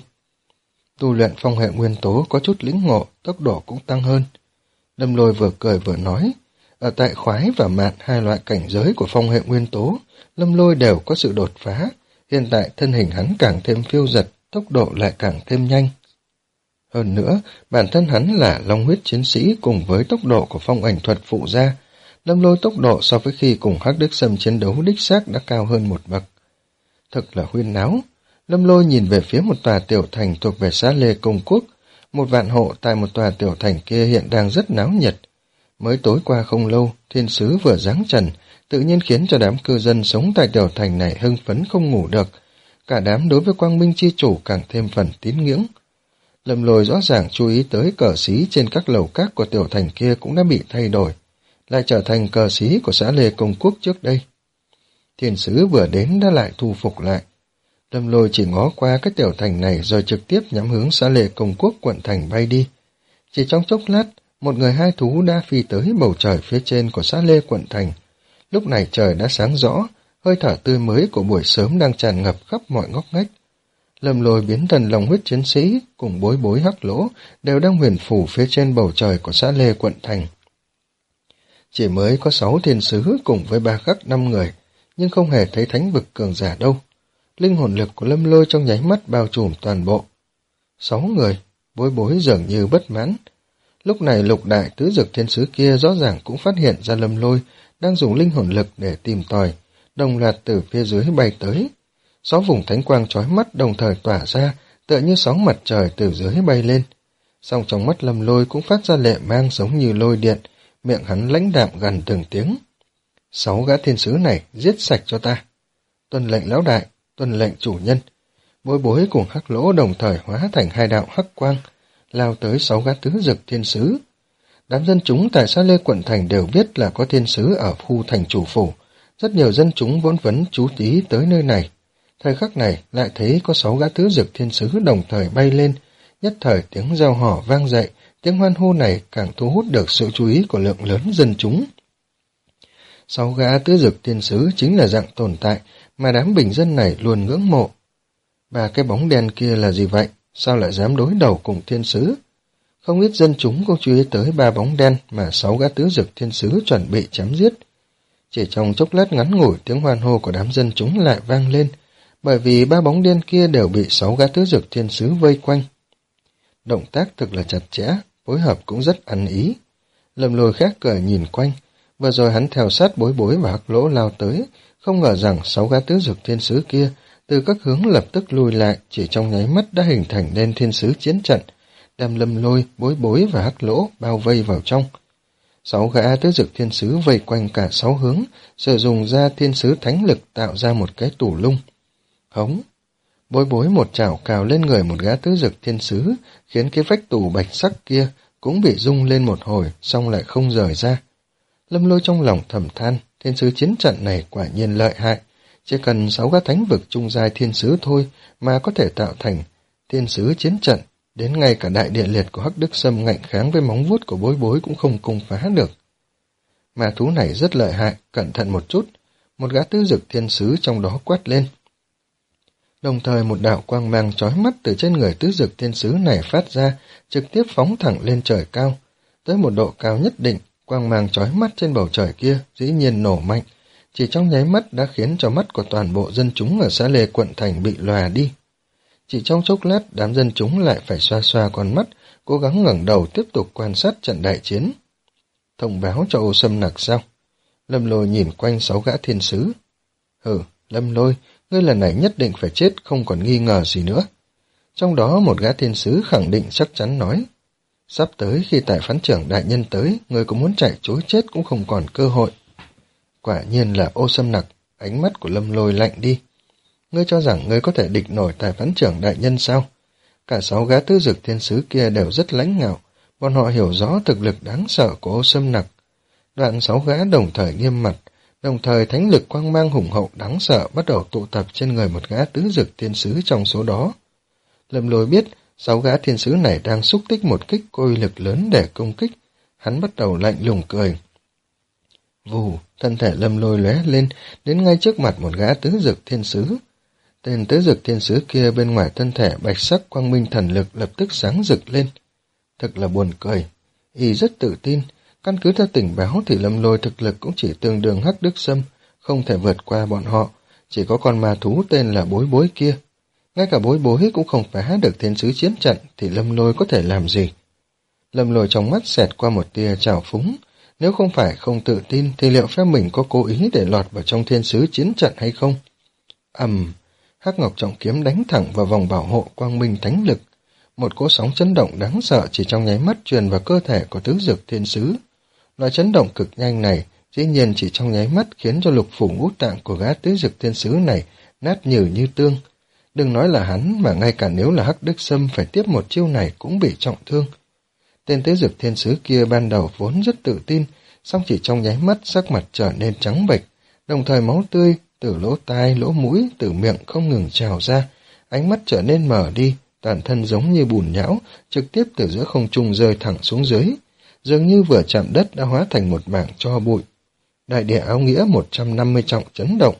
Tu luyện phong hệ nguyên tố có chút lĩnh ngộ, tốc độ cũng tăng hơn. Lâm Lôi vừa cười vừa nói, ở tại khoái và mạn hai loại cảnh giới của phong hệ nguyên tố, Lâm Lôi đều có sự đột phá, hiện tại thân hình hắn càng thêm phiêu dật, tốc độ lại càng thêm nhanh. Hơn nữa, bản thân hắn là long huyết chiến sĩ cùng với tốc độ của phong ảnh thuật phụ gia, Lâm Lôi tốc độ so với khi cùng Hắc Đức Sâm chiến đấu đích xác đã cao hơn một bậc. Thực là huyên náo. Lâm Lôi nhìn về phía một tòa tiểu thành thuộc về Xá Lê Công Quốc. Một vạn hộ tại một tòa tiểu thành kia hiện đang rất náo nhiệt. Mới tối qua không lâu, thiên sứ vừa giáng trần, tự nhiên khiến cho đám cư dân sống tại tiểu thành này hưng phấn không ngủ được. Cả đám đối với Quang Minh Chi Chủ càng thêm phần tín ngưỡng. Lâm Lôi rõ ràng chú ý tới cờ xí trên các lầu các của tiểu thành kia cũng đã bị thay đổi, lại trở thành cờ xí của Xá Lê Công Quốc trước đây. Thiên sứ vừa đến đã lại thu phục lại. Lâm Lôi chỉ ngó qua cái tiểu thành này rồi trực tiếp nhắm hướng Xá Lê Công Quốc quận thành bay đi. Chỉ trong chốc lát, một người hai thú đã phi tới bầu trời phía trên của Xá Lê quận thành. Lúc này trời đã sáng rõ, hơi thở tươi mới của buổi sớm đang tràn ngập khắp mọi ngóc ngách. Lâm Lôi biến thành long huyết chiến sĩ cùng bối bối Hắc Lỗ đều đang huyền phủ phía trên bầu trời của Xá Lê quận thành. Chỉ mới có sáu thiên sứ cùng với ba khắc năm người, nhưng không hề thấy thánh vực cường giả đâu. Linh hồn lực của Lâm Lôi trong nháy mắt bao trùm toàn bộ. Sáu người, bối bối dường như bất mãn. Lúc này lục đại tứ dực thiên sứ kia rõ ràng cũng phát hiện ra Lâm Lôi đang dùng linh hồn lực để tìm tòi, đồng loạt từ phía dưới bay tới. Sáu vùng thánh quang chói mắt đồng thời tỏa ra, tựa như sáu mặt trời từ dưới bay lên. Song trong mắt Lâm Lôi cũng phát ra lệ mang giống như lôi điện, miệng hắn lãnh đạm gần từng tiếng. Sáu gã thiên sứ này giết sạch cho ta. Tuân lệnh lão đại, tuân lệnh chủ nhân. Bối bối cùng Hắc Lỗ đồng thời hóa thành hai đạo hắc quang, lao tới sáu gã tứ dực thiên sứ. Đám dân chúng tại Xá Lê quận thành đều biết là có thiên sứ ở khu thành chủ phủ. Rất nhiều dân chúng vốn vấn chú ý tới nơi này. Thời khắc này lại thấy có sáu gã tứ dực thiên sứ đồng thời bay lên, nhất thời tiếng reo hò vang dậy, tiếng hoan hô này càng thu hút được sự chú ý của lượng lớn dân chúng. Sáu gã tứ dực thiên sứ chính là dạng tồn tại mà đám bình dân này luôn ngưỡng mộ. Ba cái bóng đen kia là gì vậy? Sao lại dám đối đầu cùng thiên sứ? Không ít dân chúng cũng chú ý tới ba bóng đen mà sáu gã tứ dực thiên sứ chuẩn bị chém giết. Chỉ trong chốc lát ngắn ngủi, tiếng hoan hô của đám dân chúng lại vang lên, bởi vì ba bóng đen kia đều bị sáu gã tứ dực thiên sứ vây quanh. Động tác thực là chặt chẽ, phối hợp cũng rất ăn ý. Lâm Lôi khác cười nhìn quanh, vừa rồi hắn theo sát bối bối và Hắc Lỗ lao tới, không ngờ rằng sáu gã tứ dực thiên sứ kia từ các hướng lập tức lùi lại, chỉ trong nháy mắt đã hình thành nên thiên sứ chiến trận, đem Lâm Lôi, bối bối và Hắc Lỗ bao vây vào trong. Sáu gã tứ dực thiên sứ vây quanh cả sáu hướng, sử dụng ra thiên sứ thánh lực tạo ra một cái tủ lung. Hống! Bối bối một chảo cào lên người một gã tứ dực thiên sứ, khiến cái vách tủ bạch sắc kia cũng bị rung lên một hồi, xong lại không rời ra. Lâm Lôi trong lòng thầm than, thiên sứ chiến trận này quả nhiên lợi hại, chỉ cần sáu gã thánh vực trung giai thiên sứ thôi mà có thể tạo thành thiên sứ chiến trận, đến ngay cả đại địa liệt của Hắc Đức Sâm ngạnh kháng với móng vuốt của bối bối cũng không công phá được. Mà thú này rất lợi hại, cẩn thận một chút, một gã tứ dực thiên sứ trong đó quát lên. Đồng thời một đạo quang mang chói mắt từ trên người tứ dực thiên sứ này phát ra, trực tiếp phóng thẳng lên trời cao. Tới một độ cao nhất định, quang mang chói mắt trên bầu trời kia dĩ nhiên nổ mạnh, chỉ trong nháy mắt đã khiến cho mắt của toàn bộ dân chúng ở Xá Lê quận thành bị lòa đi. Chỉ trong chốc lát, đám dân chúng lại phải xoa xoa con mắt, cố gắng ngẩng đầu tiếp tục quan sát trận đại chiến. thông báo cho Ô Sâm Nặc sao? Lâm Lôi nhìn quanh sáu gã thiên sứ. Hừ, Lâm Lôi, ngươi lần này nhất định phải chết, không còn nghi ngờ gì nữa. Trong đó một gã thiên sứ khẳng định chắc chắn nói, sắp tới khi tại phán trưởng đại nhân tới, ngươi có muốn chạy trối chết cũng không còn cơ hội. Quả nhiên là Ô Sâm Nặc, ánh mắt của Lâm Lôi lạnh đi. Ngươi cho rằng ngươi có thể địch nổi tài phán trưởng đại nhân sao? Cả sáu gã tứ dực thiên sứ kia đều rất lãnh ngạo, bọn họ hiểu rõ thực lực đáng sợ của Ô Sâm Nặc. Đoạn sáu gã đồng thời nghiêm mặt, đồng thời thánh lực quang mang hùng hậu đáng sợ bắt đầu tụ tập trên người một gã tứ dực thiên sứ trong số đó. Lâm Lôi biết sáu gã thiên sứ này đang xúc tích một kích côi lực lớn để công kích, hắn bắt đầu lạnh lùng cười. Vù, thân thể Lâm Lôi lóe lên, đến ngay trước mặt một gã tứ dực thiên sứ. Tên tứ dực thiên sứ kia bên ngoài thân thể bạch sắc quang minh thần lực lập tức sáng rực lên. Thật là buồn cười, y rất tự tin, căn cứ theo tình báo thì Lâm Lôi thực lực cũng chỉ tương đương Hắc Đức Sâm, không thể vượt qua bọn họ, chỉ có con ma thú tên là Bối Bối kia. Ngay cả Bối Bối cũng không phá được thiên sứ chiến trận thì Lâm Lôi có thể làm gì? Lâm Lôi trong mắt xẹt qua một tia trào phúng, nếu không phải không tự tin thì liệu phép mình có cố ý để lọt vào trong thiên sứ chiến trận hay không? Ầm, Hắc Ngọc Trọng Kiếm đánh thẳng vào vòng bảo hộ quang minh thánh lực. Một cỗ sóng chấn động đáng sợ chỉ trong nháy mắt truyền vào cơ thể của tứ dực thiên sứ. Loại chấn động cực nhanh này dĩ nhiên chỉ trong nháy mắt khiến cho lục phủ ngũ tạng của gã tứ dực thiên sứ này nát nhừ như tương. Đừng nói là hắn mà ngay cả nếu là Hắc Đức Sâm phải tiếp một chiêu này cũng bị trọng thương. Tên tứ dực thiên sứ kia ban đầu vốn rất tự tin, song chỉ trong nháy mắt sắc mặt trở nên trắng bệch, đồng thời máu tươi từ lỗ tai, lỗ mũi, từ miệng không ngừng trào ra, ánh mắt trở nên mở đi, toàn thân giống như bùn nhão, trực tiếp từ giữa không trung rơi thẳng xuống dưới, dường như vừa chạm đất đã hóa thành một mảng tro bụi. Đại địa áo nghĩa một trăm năm mươi trọng chấn động.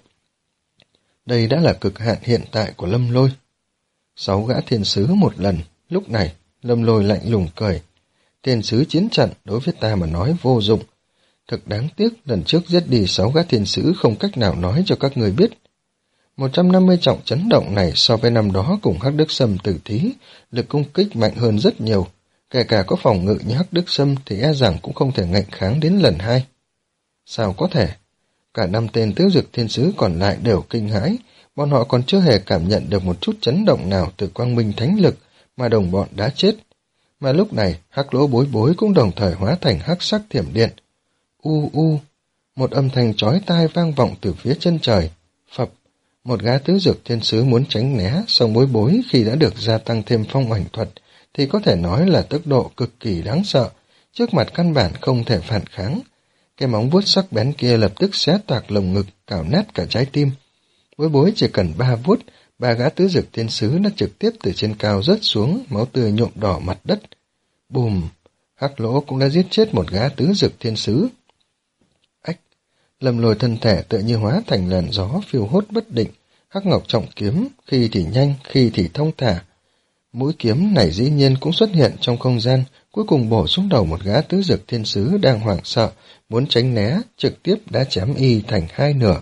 Đây đã là cực hạn hiện tại của Lâm Lôi. Sáu gã thiên sứ một lần, lúc này Lâm Lôi lạnh lùng cười. Thiên sứ chiến trận đối với ta mà nói vô dụng. Thực đáng tiếc lần trước giết đi sáu gã thiên sứ không cách nào nói cho các người biết. một trăm năm mươi trọng chấn động này so với năm đó cùng Hắc Đức Sâm tử thí, lực công kích mạnh hơn rất nhiều. Kể cả có phòng ngự như Hắc Đức Sâm thì e rằng cũng không thể ngạnh kháng đến lần hai. Sao có thể? Cả năm tên tứ dực thiên sứ còn lại đều kinh hãi, bọn họ còn chưa hề cảm nhận được một chút chấn động nào từ quang minh thánh lực mà đồng bọn đã chết. Mà lúc này, Hắc Lỗ Bối Bối cũng đồng thời hóa thành hắc sắc thiểm điện. U u, một âm thanh chói tai vang vọng từ phía chân trời. Phập, một gã tứ dực thiên sứ muốn tránh né, song Bối Bối khi đã được gia tăng thêm phong ảnh thuật thì có thể nói là tốc độ cực kỳ đáng sợ, trước mặt căn bản không thể phản kháng. Cái móng vuốt sắc bén kia lập tức xé toạc lồng ngực, cào nát cả trái tim. Bối Bối chỉ cần ba vuốt, ba gã tứ dực thiên sứ đã trực tiếp từ trên cao rớt xuống, máu tươi nhuộm đỏ mặt đất. Bùm, Hắc Lỗ cũng đã giết chết một gã tứ dực thiên sứ. Ách, Lâm Lôi thân thể tự như hóa thành làn gió phiêu hốt bất định, Hắc Ngọc Trọng Kiếm khi thì nhanh, khi thì thông thả. Mũi kiếm này dĩ nhiên cũng xuất hiện trong không gian, cuối cùng bổ xuống đầu một gã tứ dực thiên sứ đang hoảng sợ, muốn tránh né, trực tiếp đã chém y thành hai nửa.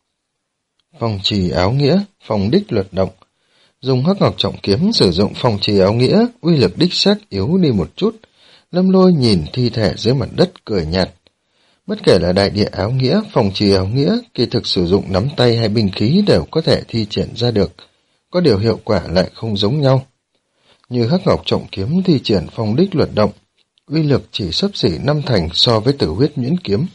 Phong trì áo nghĩa, phong đích luật động. Dùng Hắc Ngọc Trọng Kiếm sử dụng phong trì áo nghĩa, uy lực đích xác yếu đi một chút. Lâm Lôi nhìn thi thể dưới mặt đất cười nhạt. Bất kể là đại địa áo nghĩa, phong trì áo nghĩa, kỳ thực sử dụng nắm tay hay binh khí đều có thể thi triển ra được. Có điều hiệu quả lại không giống nhau. Như Hắc Ngọc Trọng Kiếm thi triển phong đích luật động, uy lực chỉ xấp xỉ năm thành so với Tử Huyết Nhuyễn Kiếm.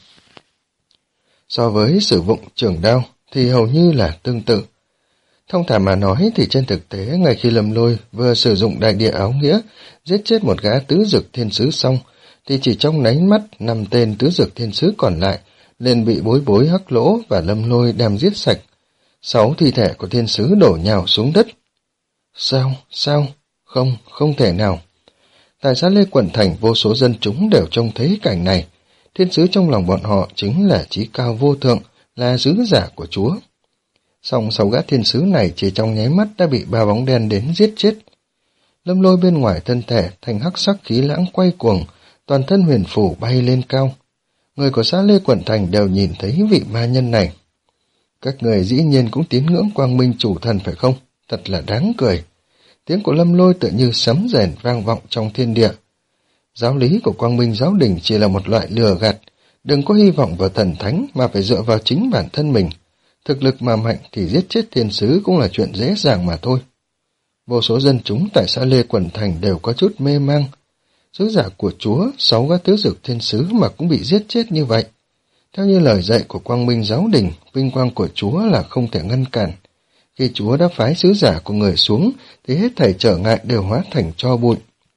So với sử dụng trường đao thì hầu như là tương tự. Thông thả mà nói thì trên thực tế, ngay khi Lâm Lôi vừa sử dụng đại địa áo nghĩa giết chết một gã tứ dực thiên sứ xong, thì chỉ trong nháy mắt năm tên tứ dực thiên sứ còn lại liền bị Bối Bối, Hắc Lỗ và Lâm Lôi đem giết sạch. Sáu thi thể của thiên sứ đổ nhào xuống đất. Sao? Sao? Không, không thể nào. Tại xã Lê Quận Thành vô số dân chúng đều trông thấy cảnh này. Thiên sứ trong lòng bọn họ chính là chí cao vô thượng, là sứ giả của Chúa. Song sáu gã thiên sứ này chỉ trong nháy mắt đã bị ba bóng đen đến giết chết. Lâm Lôi bên ngoài thân thể thành hắc sắc khí lãng quay cuồng, toàn thân huyền phủ bay lên cao. Người của xã Lê Quận Thành đều nhìn thấy vị ma nhân này. Các người dĩ nhiên cũng tín ngưỡng quang minh chủ thần phải không? Thật là đáng cười. Tiếng của Lâm Lôi tự như sấm rền vang vọng trong thiên địa. Giáo lý của Quang Minh Giáo Đình chỉ là một loại lừa gạt, đừng có hy vọng vào thần thánh mà phải dựa vào chính bản thân mình. Thực lực mà mạnh thì giết chết thiên sứ cũng là chuyện dễ dàng mà thôi. Vô số dân chúng tại xã Lê Quận Thành đều có chút mê mang. Sứ giả của Chúa, sáu gã tứ dược thiên sứ mà cũng bị giết chết như vậy. Theo như lời dạy của Quang Minh Giáo Đình, vinh quang của Chúa là không thể ngăn cản. Khi Chúa đã phái sứ giả của người xuống, thì hết thảy trở ngại đều hóa thành tro bụi.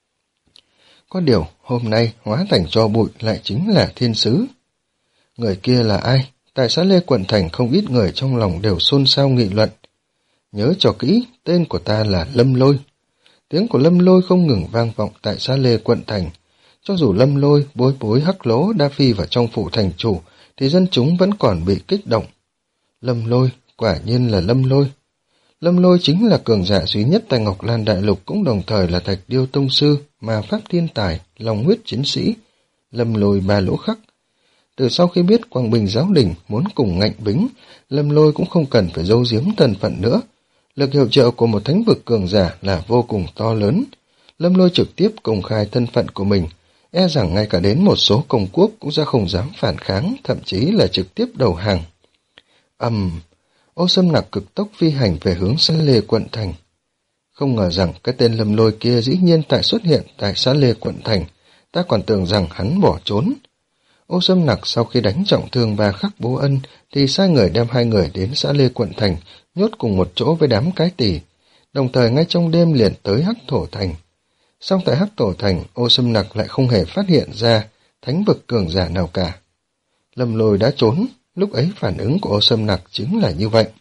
Có điều, hôm nay hóa thành tro bụi lại chính là thiên sứ. Người kia là ai? Tại xã Lê Quận Thành không ít người trong lòng đều xôn xao nghị luận. Nhớ cho kỹ, tên của ta là Lâm Lôi. Tiếng của Lâm Lôi không ngừng vang vọng tại xã Lê Quận Thành. Cho dù Lâm Lôi, Bối Bối, Hắc Lỗ đã phi vào trong phủ thành chủ, thì dân chúng vẫn còn bị kích động. Lâm Lôi, quả nhiên là Lâm Lôi. Lâm Lôi chính là cường giả duy nhất tại Ngọc Lan Đại Lục, cũng đồng thời là Thạch Điêu Tông Sư, Ma Pháp Thiên Tài, Long Huyết Chiến Sĩ, Lâm Lôi Ba Lỗ Khắc. Từ sau khi biết Quang Minh Giáo Đình muốn cùng ngạnh bính, Lâm Lôi cũng không cần phải giấu giếm thân phận nữa. Lực hiệu trợ của một thánh vực cường giả là vô cùng to lớn. Lâm Lôi trực tiếp công khai thân phận của mình, e rằng ngay cả đến một số công quốc cũng ra không dám phản kháng, thậm chí là trực tiếp đầu hàng. Ầm, um, Ô Sâm Nặc cực tốc phi hành về hướng xã Lê Quận Thành. Không ngờ rằng cái tên Lâm Lôi kia dĩ nhiên tại xuất hiện tại xã Lê Quận Thành, ta còn tưởng rằng hắn bỏ trốn. Ô Sâm Nặc sau khi đánh trọng thương Ba Khắc Bố Ân thì sai người đem hai người đến xã Lê Quận Thành, nhốt cùng một chỗ với đám cái tỳ, đồng thời ngay trong đêm liền tới Hắc Thổ Thành. Song tại Hắc Thổ Thành, Ô Sâm Nặc lại không hề phát hiện ra thánh vực cường giả nào cả. Lâm Lôi đã trốn, lúc ấy phản ứng của Ô Sâm Nặc chính là như vậy.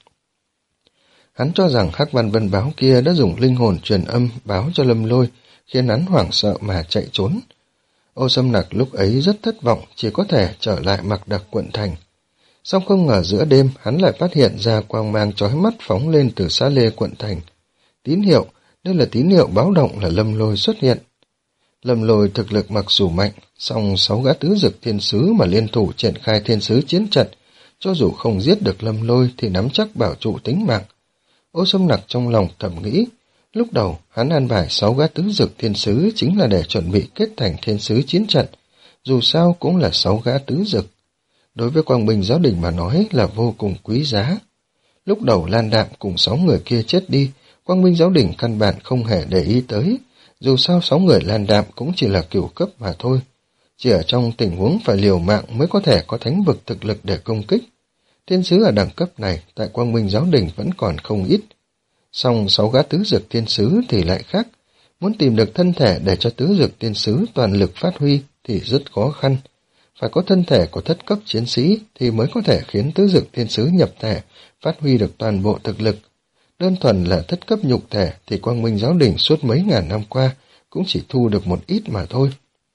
Hắn cho rằng Hắc Văn Vân Báo kia đã dùng linh hồn truyền âm báo cho Lâm Lôi, khiến hắn hoảng sợ mà chạy trốn. Ô Sâm Nặc lúc ấy rất thất vọng, chỉ có thể trở lại Mạc Đặc Quận Thành. Song không ngờ giữa đêm hắn lại phát hiện ra quang mang chói mắt phóng lên từ xã Lê Quận Thành. Tín hiệu, đây là tín hiệu báo động là Lâm Lôi xuất hiện. Lâm Lôi thực lực mặc dù mạnh, song sáu gã tứ dực thiên sứ mà liên thủ triển khai thiên sứ chiến trận, cho dù không giết được Lâm Lôi thì nắm chắc bảo trụ tính mạng. Ô Sâm Nặc trong lòng thầm nghĩ, lúc đầu hắn an bài sáu gã tứ dực thiên sứ chính là để chuẩn bị kết thành thiên sứ chiến trận, dù sao cũng là sáu gã tứ dực. Đối với Quang Minh Giáo Đình mà nói là vô cùng quý giá. Lúc đầu Lan Đạm cùng sáu người kia chết đi, Quang Minh Giáo Đình căn bản không hề để ý tới, dù sao sáu người Lan Đạm cũng chỉ là cửu cấp mà thôi. Chỉ ở trong tình huống phải liều mạng mới có thể có thánh vực thực lực để công kích. Thiên sứ ở đẳng cấp này tại Quang Minh Giáo Đình vẫn còn không ít. Song sáu gã tứ dực thiên sứ thì lại khác. Muốn tìm được thân thể để cho tứ dực thiên sứ toàn lực phát huy thì rất khó khăn. Phải có thân thể của thất cấp chiến sĩ thì mới có thể khiến tứ dực thiên sứ nhập thể, phát huy được toàn bộ thực lực. Đơn thuần là thất cấp nhục thể thì Quang Minh Giáo Đình suốt mấy ngàn năm qua cũng chỉ thu được một ít mà thôi.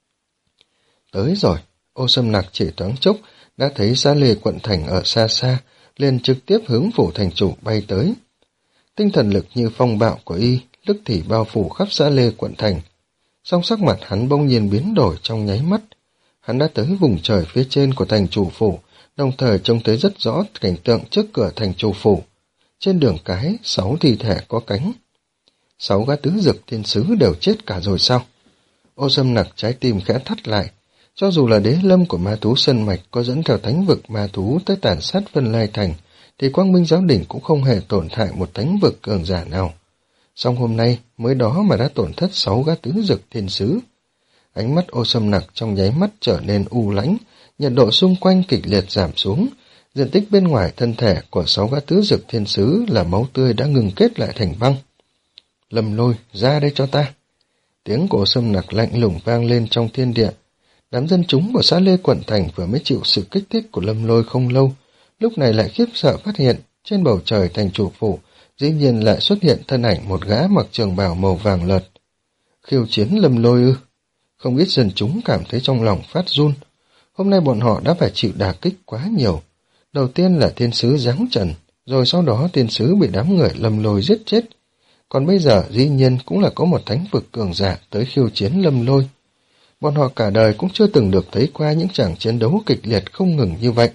Tới rồi, Ô Sâm Nặc chỉ thoáng chốc đã thấy xã Lê Quận Thành ở xa xa, liền trực tiếp hướng phủ thành chủ bay tới. Tinh thần lực như phong bạo của y, tức thì bao phủ khắp xã Lê Quận Thành. Song sắc mặt hắn bỗng nhiên biến đổi trong nháy mắt. Hắn đã tới vùng trời phía trên của thành chủ phủ, đồng thời trông thấy rất rõ cảnh tượng trước cửa thành chủ phủ. Trên đường cái, sáu thi thể có cánh. Sáu gã tứ dực thiên sứ đều chết cả rồi sao? Ô Sâm Nặc trái tim khẽ thắt lại. Cho dù là đế lâm của ma thú Sơn Mạch có dẫn theo thánh vực ma thú tới tàn sát Vân Lai Thành, thì Quang Minh Giáo Đình cũng không hề tổn hại một thánh vực cường giả nào. Song hôm nay mới đó mà đã tổn thất sáu gã tứ dực thiên sứ. Ánh mắt Ô Sâm Nặc trong nháy mắt trở nên u lãnh, nhiệt độ xung quanh kịch liệt giảm xuống. Diện tích bên ngoài thân thể của sáu gã tứ dực thiên sứ là máu tươi đã ngừng kết lại thành băng. Lâm Lôi, ra đây cho ta. Tiếng của Ô Sâm Nặc lạnh lùng vang lên trong thiên địa. Đám dân chúng của xã Lê Quận Thành vừa mới chịu sự kích thích của Lâm Lôi không lâu, lúc này lại khiếp sợ phát hiện trên bầu trời thành chủ phủ dĩ nhiên lại xuất hiện thân ảnh một gã mặc trường bào màu vàng lợt. Khiêu chiến Lâm Lôi ư? Không ít dân chúng cảm thấy trong lòng phát run. Hôm nay bọn họ đã phải chịu đả kích quá nhiều. Đầu tiên là thiên sứ giáng trần, rồi sau đó thiên sứ bị đám người Lâm Lôi giết chết. Còn bây giờ dĩ nhiên cũng là có một thánh vực cường giả tới khiêu chiến Lâm Lôi. Bọn họ cả đời cũng chưa từng được thấy qua những tràng chiến đấu kịch liệt không ngừng như vậy.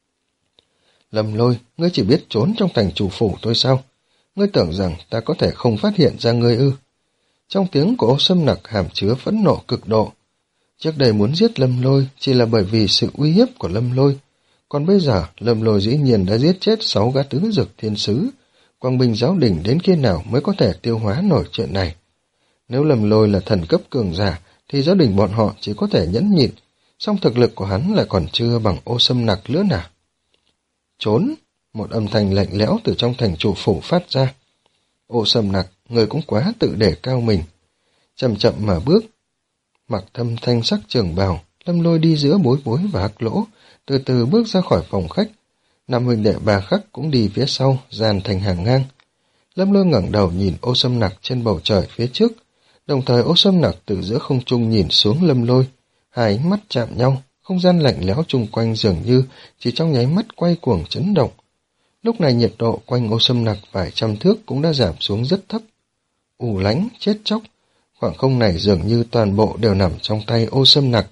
Lâm Lôi, ngươi chỉ biết trốn trong thành chủ phủ thôi sao? Ngươi tưởng rằng ta có thể không phát hiện ra ngươi ư? Trong tiếng của Ô Sâm Nặc hàm chứa phẫn nộ cực độ. Trước đây muốn giết Lâm Lôi chỉ là bởi vì sự uy hiếp của Lâm Lôi, còn bây giờ Lâm Lôi dĩ nhiên đã giết chết sáu gã tứ dực thiên sứ. Quang Minh giáo đình đến khi nào mới có thể tiêu hóa nổi chuyện này? Nếu Lâm Lôi là thần cấp cường giả thì giáo đình bọn họ chỉ có thể nhẫn nhịn, song thực lực của hắn lại còn chưa bằng Ô Sâm Nặc nữa nào. Trốn! Một âm thanh lạnh lẽo từ trong thành chủ phủ phát ra. Ô Sâm Nặc, người cũng quá tự để cao mình. Chậm chậm mà bước, mặc thâm thanh sắc trường bào, Lâm Lôi đi giữa Bối Bối và Hắc Lỗ, từ từ bước ra khỏi phòng khách. Năm huynh đệ bà Khắc cũng đi phía sau, dàn thành hàng ngang. Lâm Lôi ngẩng đầu nhìn Ô Sâm Nặc trên bầu trời phía trước, đồng thời Ô Sâm Nặc từ giữa không trung nhìn xuống Lâm Lôi, hai ánh mắt chạm nhau, không gian lạnh lẽo chung quanh dường như chỉ trong nháy mắt quay cuồng chấn động. Lúc này nhiệt độ quanh Ô Sâm Nặc vài trăm thước cũng đã giảm xuống rất thấp. U lánh, chết chóc, khoảng không này dường như toàn bộ đều nằm trong tay Ô Sâm Nặc.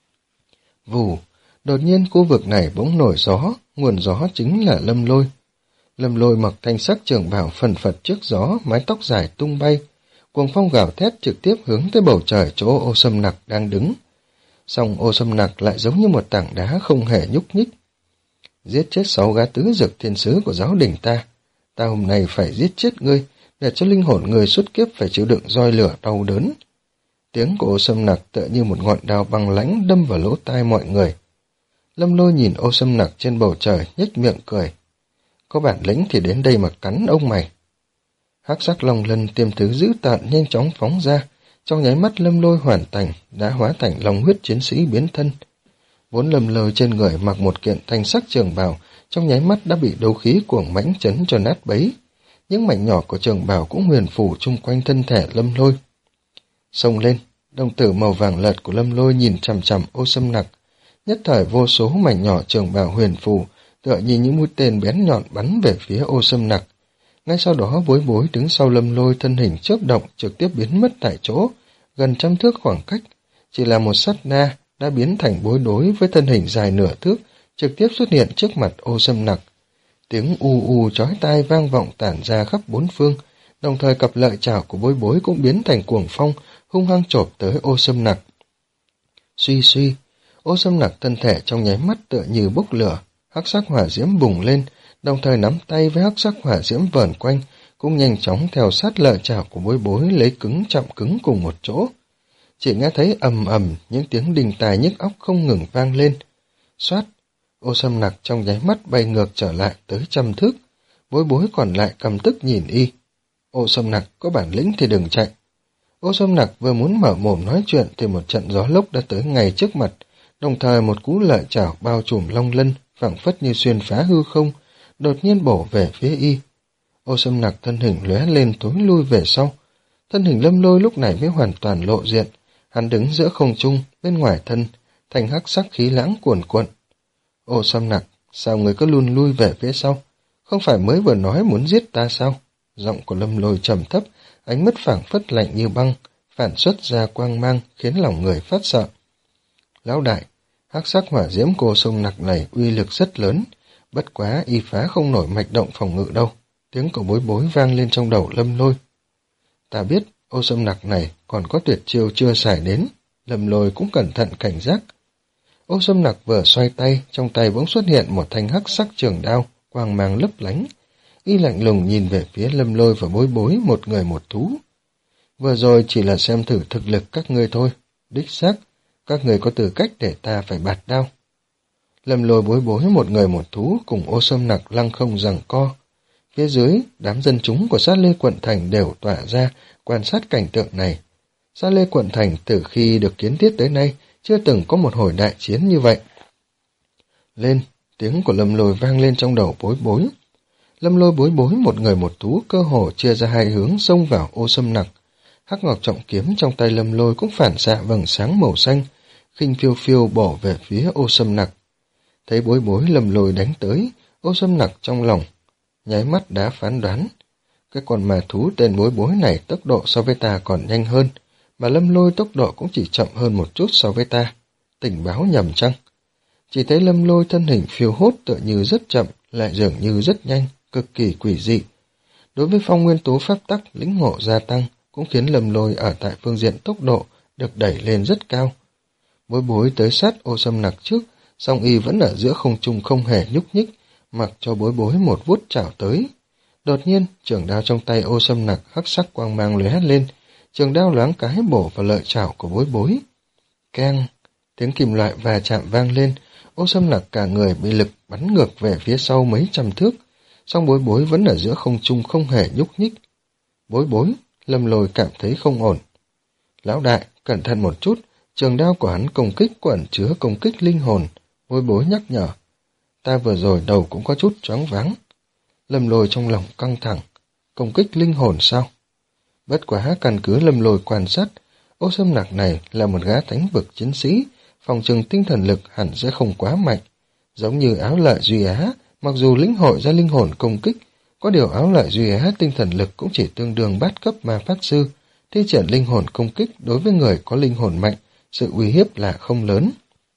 Vù, đột nhiên khu vực này bỗng nổi gió, nguồn gió chính là Lâm Lôi. Lâm Lôi mặc thanh sắc trường bào phần phật trước gió, mái tóc dài tung bay, cuồng phong gào thét trực tiếp hướng tới bầu trời chỗ Ô Sâm Nặc đang đứng. Song Ô Sâm Nặc lại giống như một tảng đá không hề nhúc nhích. Giết chết sáu gã tứ dực thiên sứ của giáo đình ta, ta hôm nay phải giết chết ngươi, để cho linh hồn người xuất kiếp phải chịu đựng roi lửa đau đớn. Tiếng của Ô Sâm Nặc tựa như một ngọn đao băng lãnh đâm vào lỗ tai mọi người. Lâm Lôi nhìn Ô Sâm Nặc trên bầu trời, nhếch miệng cười. Có bản lĩnh thì đến đây mà cắn ông mày. Hắc sắc long lân tiêm thứ dữ tợn nhanh chóng phóng ra, trong nháy mắt Lâm Lôi hoàn thành, đã hóa thành long huyết chiến sĩ biến thân. Vốn Lâm Lôi trên người mặc một kiện thanh sắc trường bào, trong nháy mắt đã bị đấu khí cuồng mãnh chấn cho nát bấy. Những mảnh nhỏ của trường bào cũng huyền phủ chung quanh thân thể Lâm Lôi. Xông lên, đồng tử màu vàng lợt của Lâm Lôi nhìn chằm chằm Ô Sâm Nặc. Nhất thời vô số mảnh nhỏ trường bào huyền phù, tựa như những mũi tên bén nhọn bắn về phía Ô Sâm Nặc. Ngay sau đó Bối Bối đứng sau Lâm Lôi, thân hình chớp động trực tiếp biến mất tại chỗ, gần trăm thước khoảng cách, chỉ là một sát na đã biến thành Bối Đối với thân hình dài nửa thước, trực tiếp xuất hiện trước mặt Ô Sâm Nặc. Tiếng u u chói tai vang vọng tản ra khắp bốn phương, đồng thời cặp lợi chảo của Bối Bối cũng biến thành cuồng phong, hung hăng chộp tới Ô Sâm Nặc. Suy suy, Ô Sâm Nặc thân thể trong nháy mắt tựa như bốc lửa, hắc sắc hỏa diễm bùng lên, đồng thời nắm tay với hắc sắc hỏa diễm vờn quanh, cũng nhanh chóng theo sát lợi chảo của Bối Bối lấy cứng chạm cứng cùng một chỗ. Chỉ nghe thấy ầm ầm những tiếng đình tài nhức óc không ngừng vang lên. Xoát, Ô Sâm Nặc trong nháy mắt bay ngược trở lại tới trăm thước. Bối Bối còn lại cầm tức nhìn y. Ô Sâm Nặc, có bản lĩnh thì đừng chạy. Ô Sâm Nặc vừa muốn mở mồm nói chuyện thì một trận gió lốc đã tới ngay trước mặt, đồng thời một cú lợi chảo bao trùm long lân, phảng phất như xuyên phá hư không, đột nhiên bổ về phía y. Ô Sâm Nặc thân hình lóe lên tối lui về sau. Thân hình Lâm Lôi lúc này mới hoàn toàn lộ diện, hắn đứng giữa không trung, bên ngoài thân thành hắc sắc khí lãng cuồn cuộn. Ô Sâm Nặc, sao người cứ luôn lui về phía sau? Không phải mới vừa nói muốn giết ta sao? Giọng của Lâm Lôi trầm thấp, ánh mắt phảng phất lạnh như băng, phản xuất ra quang mang khiến lòng người phát sợ. Lão đại, hắc sắc hỏa diễm cô Sông Nặc này uy lực rất lớn, bất quá y phá không nổi mạch động phòng ngự đâu. Tiếng của Bối Bối vang lên trong đầu Lâm Lôi. Ta biết Ô Sâm Nặc này còn có tuyệt chiêu chưa xài đến. Lâm Lôi cũng cẩn thận cảnh giác. Ô Sâm Nặc vừa xoay tay, trong tay bỗng xuất hiện một thanh hắc sắc trường đao, quang mang lấp lánh. Y lạnh lùng nhìn về phía Lâm Lôi và Bối Bối, một người một thú. Vừa rồi chỉ là xem thử thực lực các ngươi thôi. Đích xác, các người có tư cách để ta phải bạt đao. Lâm Lôi, Bối Bối một người một thú cùng Ô Sâm Nặc lăng không giằng co. Phía dưới, đám dân chúng của Sát Lê quận thành đều tỏa ra quan sát cảnh tượng này. Sát Lê quận thành từ khi được kiến thiết tới nay chưa từng có một hồi đại chiến như vậy. Lên, tiếng của Lâm Lôi vang lên trong đầu Bối Bối. Lâm Lôi, Bối Bối một người một thú cơ hồ chia ra hai hướng xông vào Ô Sâm Nặc. Hắc ngọc trọng kiếm trong tay Lâm Lôi cũng phản xạ vầng sáng màu xanh, khinh phiêu phiêu bổ về phía Ô Sâm Nặc. Thấy Bối Bối Lâm Lôi đánh tới, Ô Sâm Nặc trong lòng nháy mắt đã phán đoán. Cái con ma thú tên Bối Bối này tốc độ so với ta còn nhanh hơn, mà Lâm Lôi tốc độ cũng chỉ chậm hơn một chút so với ta. Tình báo nhầm chăng? Chỉ thấy Lâm Lôi thân hình phiêu hốt tựa như rất chậm, lại dường như rất nhanh, cực kỳ quỷ dị. Đối với phong nguyên tố pháp tắc lĩnh ngộ gia tăng, cũng khiến Lâm Lôi ở tại phương diện tốc độ được đẩy lên rất cao. Bối bối tới sát Ô Sâm Nặc trước, song y vẫn ở giữa không trung không hề nhúc nhích, mặc cho bối bối một vuốt chảo tới. Đột nhiên, trường đao trong tay Ô Sâm Nặc hắc sắc quang mang lóe lên, trường đao loáng cái bổ vào lợi chảo của bối bối. Keng, tiếng kim loại va chạm vang lên, Ô Sâm Nặc cả người bị lực bắn ngược về phía sau mấy trăm thước, song bối bối vẫn ở giữa không trung không hề nhúc nhích. Bối bối, Lâm Lôi cảm thấy không ổn. Lão đại, cẩn thận một chút, trường đao của hắn công kích quẩn chứa công kích linh hồn, bối bối nhắc nhở. Ta vừa rồi đầu cũng có chút choáng váng. Lâm Lôi trong lòng căng thẳng, công kích linh hồn sao? Bất quá căn cứ Lâm Lôi quan sát, Ô Sâm Nặc này là một gã thánh vực chiến sĩ, phòng trừng tinh thần lực hẳn sẽ không quá mạnh. Giống như Áo Lợi Duy Á, mặc dù lĩnh hội ra linh hồn công kích, có điều Áo Lợi Duy Á tinh thần lực cũng chỉ tương đương bát cấp ma pháp sư, thi triển linh hồn công kích đối với người có linh hồn mạnh, sự uy hiếp là không lớn.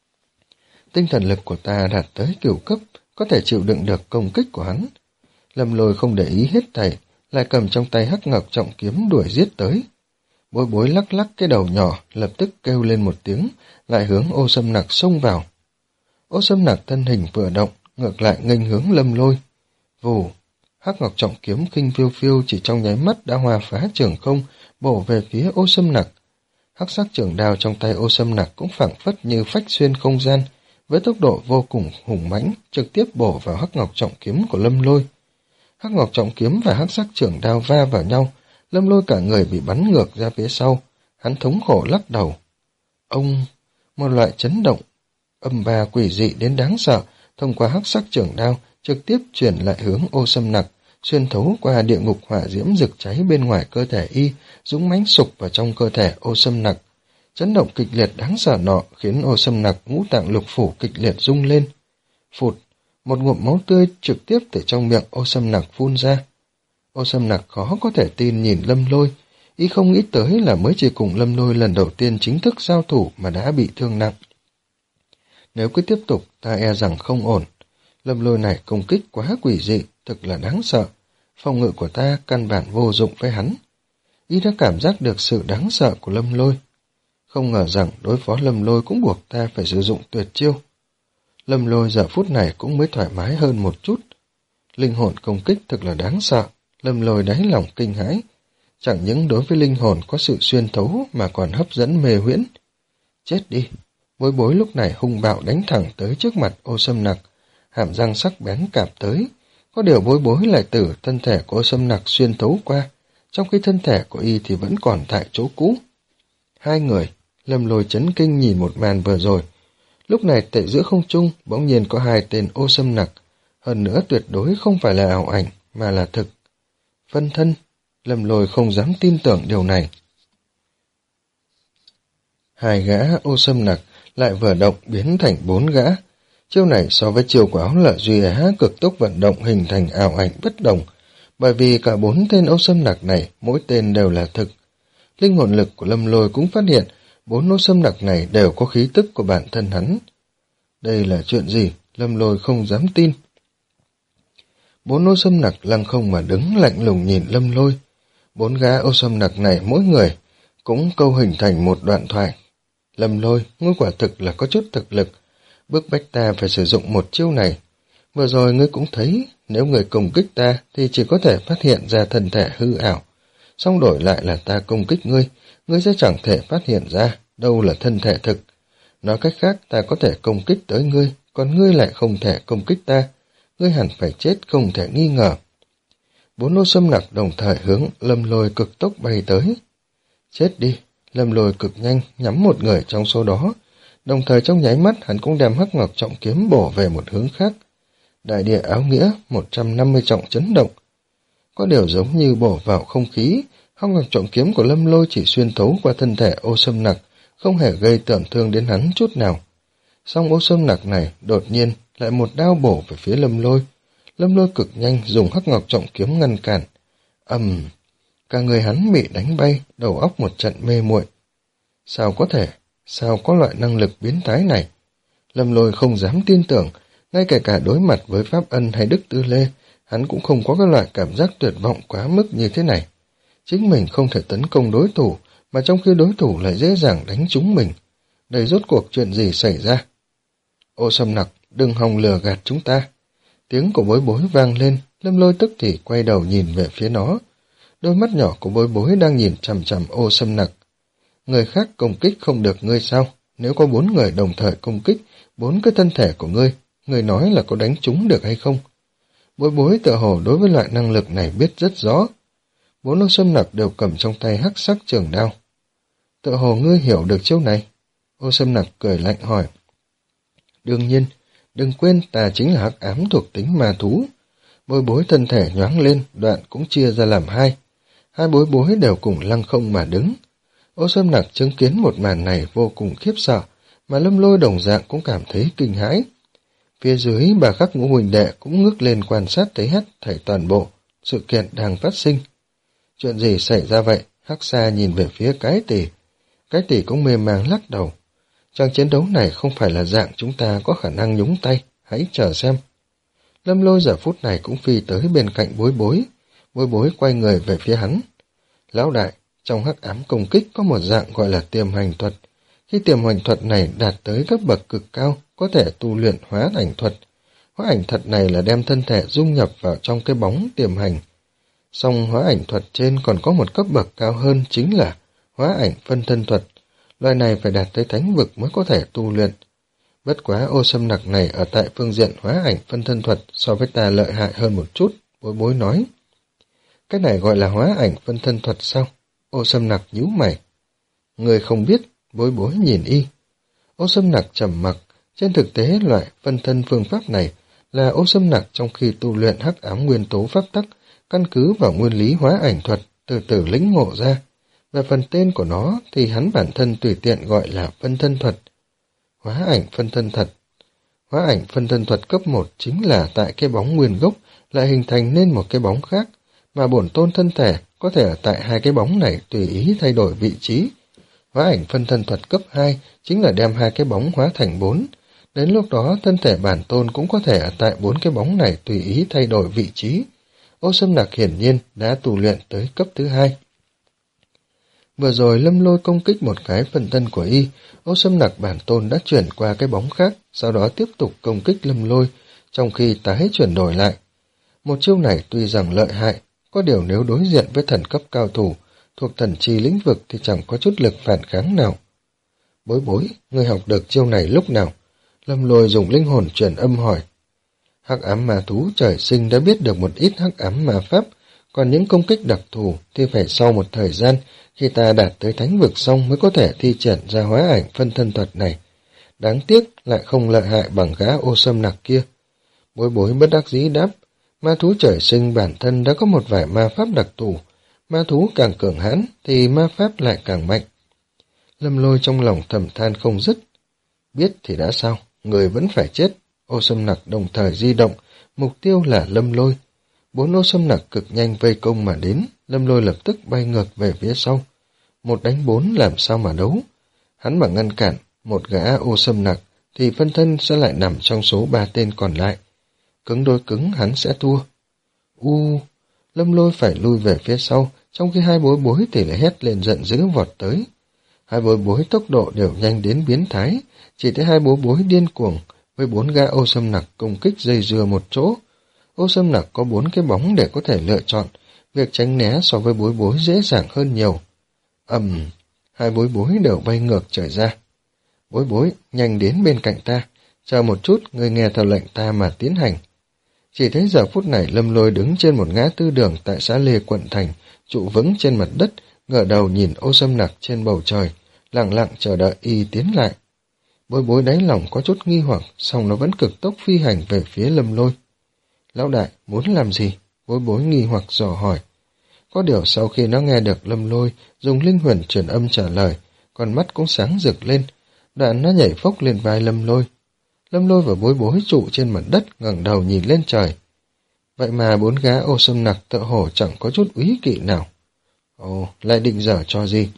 Tinh thần lực của ta đạt tới cửu cấp, có thể chịu đựng được công kích của hắn. Lâm Lôi không để ý hết thảy, lại cầm trong tay hắc ngọc trọng kiếm đuổi giết tới. Bối bối lắc lắc cái đầu nhỏ, lập tức kêu lên một tiếng, lại hướng Ô Sâm Nặc xông vào. Ô Sâm Nặc thân hình vừa động, ngược lại nghênh hướng Lâm Lôi. Vù, hắc ngọc trọng kiếm khinh phiêu phiêu chỉ trong nháy mắt đã hòa phá trường không, bổ về phía Ô Sâm Nặc. Hắc sắc trường đao trong tay Ô Sâm Nặc cũng phảng phất như phách xuyên không gian, với tốc độ vô cùng hùng mãnh, trực tiếp bổ vào hắc ngọc trọng kiếm của Lâm Lôi. Hắc ngọc trọng kiếm và hắc sắc trường đao va vào nhau, Lâm Lôi cả người bị bắn ngược ra phía sau, hắn thống khổ lắc đầu. Ông, một loại chấn động, âm ba quỷ dị đến đáng sợ, thông qua hắc sắc trường đao, trực tiếp chuyển lại hướng Ô Sâm Nặc, xuyên thấu qua địa ngục hỏa diễm rực cháy bên ngoài cơ thể y, dũng mãnh sục vào trong cơ thể Ô Sâm Nặc. Chấn động kịch liệt đáng sợ nọ khiến Ô Sâm Nặc ngũ tạng lục phủ kịch liệt rung lên. Phụt, một ngụm máu tươi trực tiếp từ trong miệng Ô Sâm Nặc phun ra. Ô Sâm Nặc khó có thể tin nhìn Lâm Lôi, y không nghĩ tới là mới chỉ cùng Lâm Lôi lần đầu tiên chính thức giao thủ mà đã bị thương nặng. Nếu cứ tiếp tục, ta e rằng không ổn. Lâm Lôi này công kích quá quỷ dị, thực là đáng sợ. Phòng ngự của ta căn bản vô dụng với hắn. Y đã cảm giác được sự đáng sợ của Lâm Lôi. Không ngờ rằng đối phó Lâm Lôi cũng buộc ta phải sử dụng tuyệt chiêu. Lâm Lôi giờ phút này cũng mới thoải mái hơn một chút. Linh hồn công kích thực là đáng sợ. Lâm Lôi đáy lòng kinh hãi. Chẳng những đối với linh hồn có sự xuyên thấu mà còn hấp dẫn mê huyễn. Chết đi! Bối bối lúc này hung bạo đánh thẳng tới trước mặt Ô Sâm Nặc, hàm răng sắc bén cạp tới. Có điều bối bối lại từ thân thể của Ô Sâm Nặc xuyên thấu qua, trong khi thân thể của y thì vẫn còn tại chỗ cũ. Hai người, Lâm Lôi chấn kinh nhìn một màn vừa rồi. Lúc này tại giữa không trung bỗng nhiên có hai tên Ô Sâm Nặc, hơn nữa tuyệt đối không phải là ảo ảnh mà là thực. Phân thân, Lâm Lôi không dám tin tưởng điều này. Hai gã Ô Sâm Nặc lại vừa động biến thành bốn gã. Chiêu này so với chiêu của Áo Lợi Duy Á cực tốc vận động hình thành ảo ảnh bất đồng, bởi vì cả bốn tên Ô Sâm Nặc này mỗi tên đều là thực. Linh hồn lực của Lâm Lôi cũng phát hiện bốn Ô Sâm Nặc này đều có khí tức của bản thân hắn. Đây là chuyện gì? Lâm Lôi không dám tin. Bốn Ô Sâm Nặc lăng không mà đứng lạnh lùng nhìn Lâm Lôi. Bốn gã Ô Sâm Nặc này mỗi người cũng câu hình thành một đoạn thoại. Lâm Lôi, ngươi quả thực là có chút thực lực, bức bách ta phải sử dụng một chiêu này. Vừa rồi ngươi cũng thấy, nếu người công kích ta thì chỉ có thể phát hiện ra thân thể hư ảo. Xong đổi lại là ta công kích ngươi, ngươi sẽ chẳng thể phát hiện ra đâu là thân thể thực. Nói cách khác, ta có thể công kích tới ngươi, còn ngươi lại không thể công kích ta. Ngươi hẳn phải chết không thể nghi ngờ. Bốn Ô Sâm Nặc đồng thời hướng Lâm Lôi cực tốc bay tới. Chết đi! Lâm Lôi cực nhanh nhắm một người trong số đó, đồng thời trong nháy mắt hắn cũng đem hắc ngọc trọng kiếm bổ về một hướng khác. Đại địa áo nghĩa một trăm năm mươi trọng chấn động. Có điều giống như bổ vào không khí, hắc ngọc trọng kiếm của Lâm Lôi chỉ xuyên thấu qua thân thể Ô Sâm Nặc, không hề gây tổn thương đến hắn chút nào. Song Ô Sâm Nặc này đột nhiên lại một đao bổ về phía Lâm Lôi. Lâm Lôi cực nhanh dùng hắc ngọc trọng kiếm ngăn cản. Ầm! Um, cả người hắn bị đánh bay, đầu óc một trận mê muội. Sao có thể? Sao có loại năng lực biến thái này? Lâm Lôi không dám tin tưởng, ngay cả cả đối mặt với Pháp Ân hay Đức Tư Lê, hắn cũng không có cái loại cảm giác tuyệt vọng quá mức như thế này. Chính mình không thể tấn công đối thủ, mà trong khi đối thủ lại dễ dàng đánh trúng mình. Đây rốt cuộc chuyện gì xảy ra? Ô Sâm Nặc, đừng hòng lừa gạt chúng ta. Tiếng của Bối Bối vang lên, Lâm Lôi tức thì quay đầu nhìn về phía nó. Đôi mắt nhỏ của Bối Bối đang nhìn chằm chằm Ô Sâm Nặc. Người khác công kích không được ngươi sao? Nếu có bốn người đồng thời công kích bốn cái thân thể của ngươi, ngươi nói là có đánh trúng được hay không? Bối Bối tựa hồ đối với loại năng lực này biết rất rõ. Bốn Ô Sâm Nặc đều cầm trong tay hắc sắc trường đao. Tựa hồ ngươi hiểu được chiêu này. Ô Sâm Nặc cười lạnh hỏi. Đương nhiên, đừng quên ta chính là hắc ám thuộc tính ma thú. Bối Bối thân thể nhoáng lên, đoạn cũng chia ra làm hai. Hai Bối Bối đều cùng lăng không mà đứng. Ô Sâm Nặc chứng kiến một màn này vô cùng khiếp sợ, mà Lâm Lôi đồng dạng cũng cảm thấy kinh hãi. Phía dưới bà Khắc Ngũ huynh đệ cũng ngước lên quan sát thấy hết thảy toàn bộ sự kiện đang phát sinh. Chuyện gì xảy ra vậy? Hắc Sa nhìn về phía Cái Tỷ. Cái Tỷ cũng mê mang lắc đầu. Trận chiến đấu này không phải là dạng chúng ta có khả năng nhúng tay, hãy chờ xem. Lâm Lôi giờ phút này cũng phi tới bên cạnh Bối Bối. Bối Bối quay người về phía hắn. Lão đại, trong hắc ám công kích có một dạng gọi là tiềm hành thuật. Khi tiềm hành thuật này đạt tới cấp bậc cực cao, có thể tu luyện hóa ảnh thuật. Hóa ảnh thuật này là đem thân thể dung nhập vào trong cái bóng tiềm hành. Song hóa ảnh thuật trên còn có một cấp bậc cao hơn chính là hóa ảnh phân thân thuật. Loại này phải đạt tới thánh vực mới có thể tu luyện. Bất quá Ô Sâm Nặc này ở tại phương diện hóa ảnh phân thân thuật so với ta lợi hại hơn một chút, Bối Bối nói. Cái này gọi là hóa ảnh phân thân thuật sao? Ô Sâm Nặc nhíu mày. Người không biết, Bối Bối nhìn y. Ô Sâm Nặc trầm mặc. Trên thực tế loại phân thân phương pháp này là Ô Sâm Nặc trong khi tu luyện hắc ám nguyên tố pháp tắc, căn cứ vào nguyên lý hóa ảnh thuật, từ từ lĩnh ngộ ra. Về phần tên của nó thì hắn bản thân tùy tiện gọi là phân thân thuật. Hóa ảnh phân thân thuật. Hóa ảnh phân thân thuật cấp một chính là tại cái bóng nguyên gốc lại hình thành nên một cái bóng khác, mà bổn tôn thân thể có thể ở tại hai cái bóng này tùy ý thay đổi vị trí. Hóa ảnh phân thân thuật cấp hai chính là đem hai cái bóng hóa thành bốn. Đến lúc đó thân thể bản tôn cũng có thể ở tại bốn cái bóng này tùy ý thay đổi vị trí. Ô Sâm Nặc hiển nhiên đã tu luyện tới cấp thứ hai. Vừa rồi Lâm Lôi công kích một cái phân thân của y, Ô Sâm Nặc bản tôn đã chuyển qua cái bóng khác, sau đó tiếp tục công kích Lâm Lôi, trong khi tái chuyển đổi lại. Một chiêu này tuy rằng lợi hại, có điều nếu đối diện với thần cấp cao thủ, thuộc thần chi lĩnh vực thì chẳng có chút lực phản kháng nào. Bối Bối, ngươi học được chiêu này lúc nào? Lâm Lôi dùng linh hồn truyền âm hỏi. Hắc ám ma thú trời sinh đã biết được một ít hắc ám ma pháp, còn những công kích đặc thù thì phải sau một thời gian, khi ta đạt tới thánh vực xong mới có thể thi triển ra hóa ảnh phân thân thuật này. Đáng tiếc lại không lợi hại bằng gã Ô Sâm Nặc kia. Bối Bối bất đắc dĩ đáp, ma thú trời sinh bản thân đã có một vài ma pháp đặc thù, ma thú càng cường hãn thì ma pháp lại càng mạnh. Lâm Lôi trong lòng thầm than không dứt. Biết thì đã sao, người vẫn phải chết. Ô Sâm Nặc đồng thời di động, mục tiêu là Lâm Lôi. Bốn Ô Sâm Nặc cực nhanh vây công mà đến, Lâm Lôi lập tức bay ngược về phía sau. Một đánh bốn làm sao mà đấu? Hắn mà ngăn cản một gã Ô Sâm Nặc thì phân thân sẽ lại nằm trong số ba tên còn lại. Cứng đối cứng hắn sẽ thua. U, Lâm Lôi phải lui về phía sau, trong khi hai Bối Bối thì lại hét lên giận dữ vọt tới. Hai Bối Bối tốc độ đều nhanh đến biến thái, chỉ thấy hai Bối Bối điên cuồng với bốn gã Ô Sâm Nặc công kích dây dưa một chỗ. Ô Sâm Nặc có bốn cái bóng để có thể lựa chọn, việc tránh né so với Bối Bối dễ dàng hơn nhiều. Ầm, um, hai Bối Bối đều bay ngược trời ra. Bối Bối, nhanh đến bên cạnh ta, chờ một chút, ngươi nghe theo lệnh ta mà tiến hành. Chỉ thấy giờ phút này Lâm Lôi đứng trên một ngã tư đường tại xã Lê quận thành, trụ vững trên mặt đất, ngửa đầu nhìn Ô Sâm Nặc trên bầu trời, lặng lặng chờ đợi y tiến lại. Bối Bối đáy lòng có chút nghi hoặc, song nó vẫn cực tốc phi hành về phía Lâm Lôi. Lão đại, muốn làm gì? Bối Bối nghi hoặc dò hỏi. Có điều sau khi nó nghe được Lâm Lôi dùng linh hồn truyền âm trả lời, con mắt cũng sáng rực lên, đoạn nó nhảy phốc lên vai Lâm Lôi. Lâm Lôi và Bối Bối trụ trên mặt đất ngẩng đầu nhìn lên trời. Vậy mà bốn gã Ô Sâm Nặc tựa hồ chẳng có chút úy kỵ nào. Ồ, lại định dở cho gì?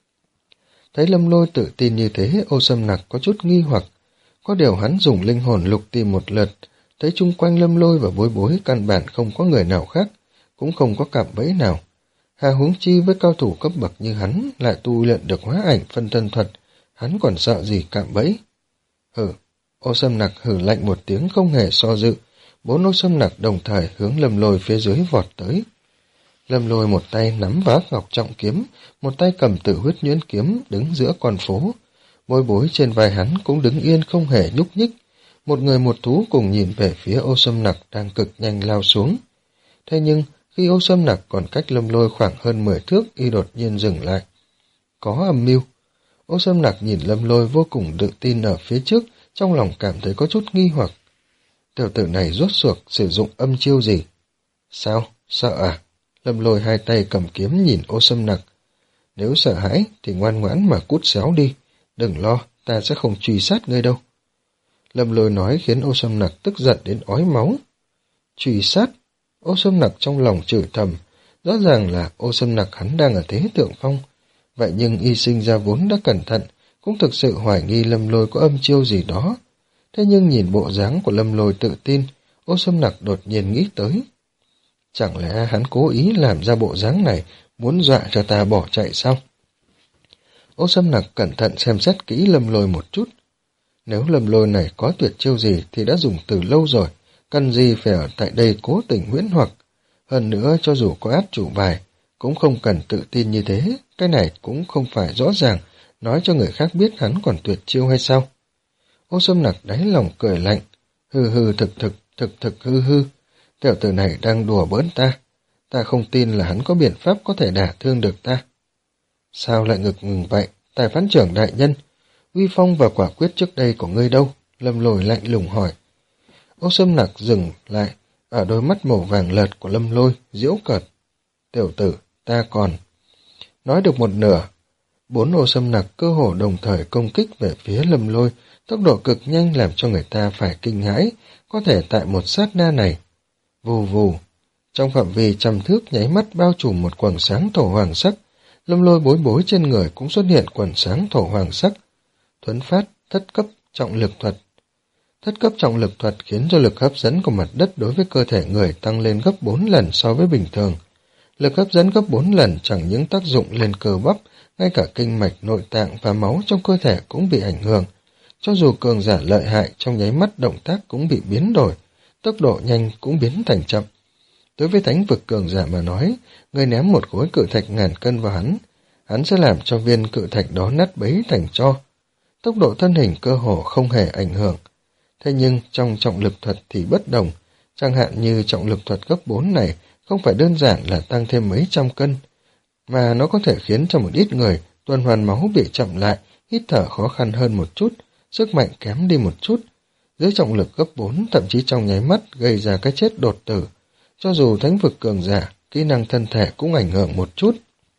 Thấy Lâm Lôi tự tin như thế, Ô Sâm Nặc có chút nghi hoặc. Có điều hắn dùng linh hồn lục tìm một lượt, thấy chung quanh Lâm Lôi và Bối Bối căn bản không có người nào khác, cũng không có cạm bẫy nào. Hà huống chi với cao thủ cấp bậc như hắn lại tu luyện được hóa ảnh phân thân thuật, hắn còn sợ gì cạm bẫy. Hử, Ô Sâm Nặc hử lạnh một tiếng không hề so dự, bốn Ô Sâm Nặc đồng thời hướng Lâm Lôi phía dưới vọt tới. Lâm Lôi một tay nắm vào Hắc Ngọc Trọng Kiếm, một tay cầm Tử Huyết Nhuyễn Kiếm đứng giữa con phố. Bối Bối trên vai hắn cũng đứng yên không hề nhúc nhích. Một người một thú cùng nhìn về phía Ô Sâm Nặc đang cực nhanh lao xuống. Thế nhưng, khi Ô Sâm Nặc còn cách Lâm Lôi khoảng hơn mười thước, y đột nhiên dừng lại. Có âm mưu. Ô Sâm Nặc nhìn Lâm Lôi vô cùng tự tin ở phía trước, trong lòng cảm thấy có chút nghi hoặc. Tiểu tử này rốt cuộc sử dụng âm chiêu gì? Sao? Sợ à? Lâm Lôi hai tay cầm kiếm nhìn Ô Sâm Nặc. Nếu sợ hãi thì ngoan ngoãn mà cút xéo đi. Đừng lo, ta sẽ không truy sát ngươi đâu. Lâm Lôi nói khiến Ô Sâm Nặc tức giận đến ói máu. Truy sát? Ô Sâm Nặc trong lòng chửi thầm. Rõ ràng là Ô Sâm Nặc hắn đang ở thế thượng phong. Vậy nhưng y sinh ra vốn đã cẩn thận, cũng thực sự hoài nghi Lâm Lôi có âm chiêu gì đó. Thế nhưng nhìn bộ dáng của Lâm Lôi tự tin, Ô Sâm Nặc đột nhiên nghĩ tới. Chẳng lẽ hắn cố ý làm ra bộ dáng này, muốn dọa cho ta bỏ chạy sao? Ô Sâm Nặc cẩn thận xem xét kỹ Lâm Lôi một chút. Nếu Lâm Lôi này có tuyệt chiêu gì thì đã dùng từ lâu rồi, cần gì phải ở tại đây cố tình huyễn hoặc. Hơn nữa cho dù có át chủ bài, cũng không cần tự tin như thế, cái này cũng không phải rõ ràng, nói cho người khác biết hắn còn tuyệt chiêu hay sao? Ô Sâm Nặc đáy lòng cười lạnh, hư hư thực thực, thực thực hư hư, tiểu tử này đang đùa bỡn ta, ta không tin là hắn có biện pháp có thể đả thương được ta. Sao lại ngực ngừng vậy, Tài phán trưởng đại nhân, uy phong và quả quyết trước đây của ngươi đâu? Lâm Lôi lạnh lùng hỏi. Ô Sâm Nặc dừng lại, ở đôi mắt màu vàng lợt của Lâm Lôi, giễu cợt. Tiểu tử, ta còn... Nói được một nửa, bốn Ô Sâm Nặc cơ hồ đồng thời công kích về phía Lâm Lôi, tốc độ cực nhanh làm cho người ta phải kinh hãi, có thể tại một sát na này. Vù vù, trong phạm vi trăm thước nháy mắt bao trùm một quầng sáng thổ hoàng sắc, Lâm Lôi Bối Bối trên người cũng xuất hiện quầng sáng thổ hoàng sắc. Thuấn phát, thất cấp, trọng lực thuật. Thất cấp trọng lực thuật khiến cho lực hấp dẫn của mặt đất đối với cơ thể người tăng lên gấp bốn lần so với bình thường. Lực hấp dẫn gấp bốn lần chẳng những tác dụng lên cơ bắp, ngay cả kinh mạch, nội tạng và máu trong cơ thể cũng bị ảnh hưởng. Cho dù cường giả lợi hại, trong nháy mắt động tác cũng bị biến đổi, tốc độ nhanh cũng biến thành chậm. Đối với thánh vực cường giả mà nói, người ném một khối cự thạch ngàn cân vào hắn, hắn sẽ làm cho viên cự thạch đó nát bấy thành tro. Tốc độ thân hình cơ hồ không hề ảnh hưởng. Thế nhưng trong trọng lực thuật thì bất đồng, chẳng hạn như trọng lực thuật cấp bốn này không phải đơn giản là tăng thêm mấy trăm cân, mà nó có thể khiến cho một ít người tuần hoàn máu bị chậm lại, hít thở khó khăn hơn một chút, sức mạnh kém đi một chút. Dưới trọng lực cấp bốn thậm chí trong nháy mắt gây ra cái chết đột tử. Cho dù thánh vực cường giả, kỹ năng thân thể cũng ảnh hưởng một chút.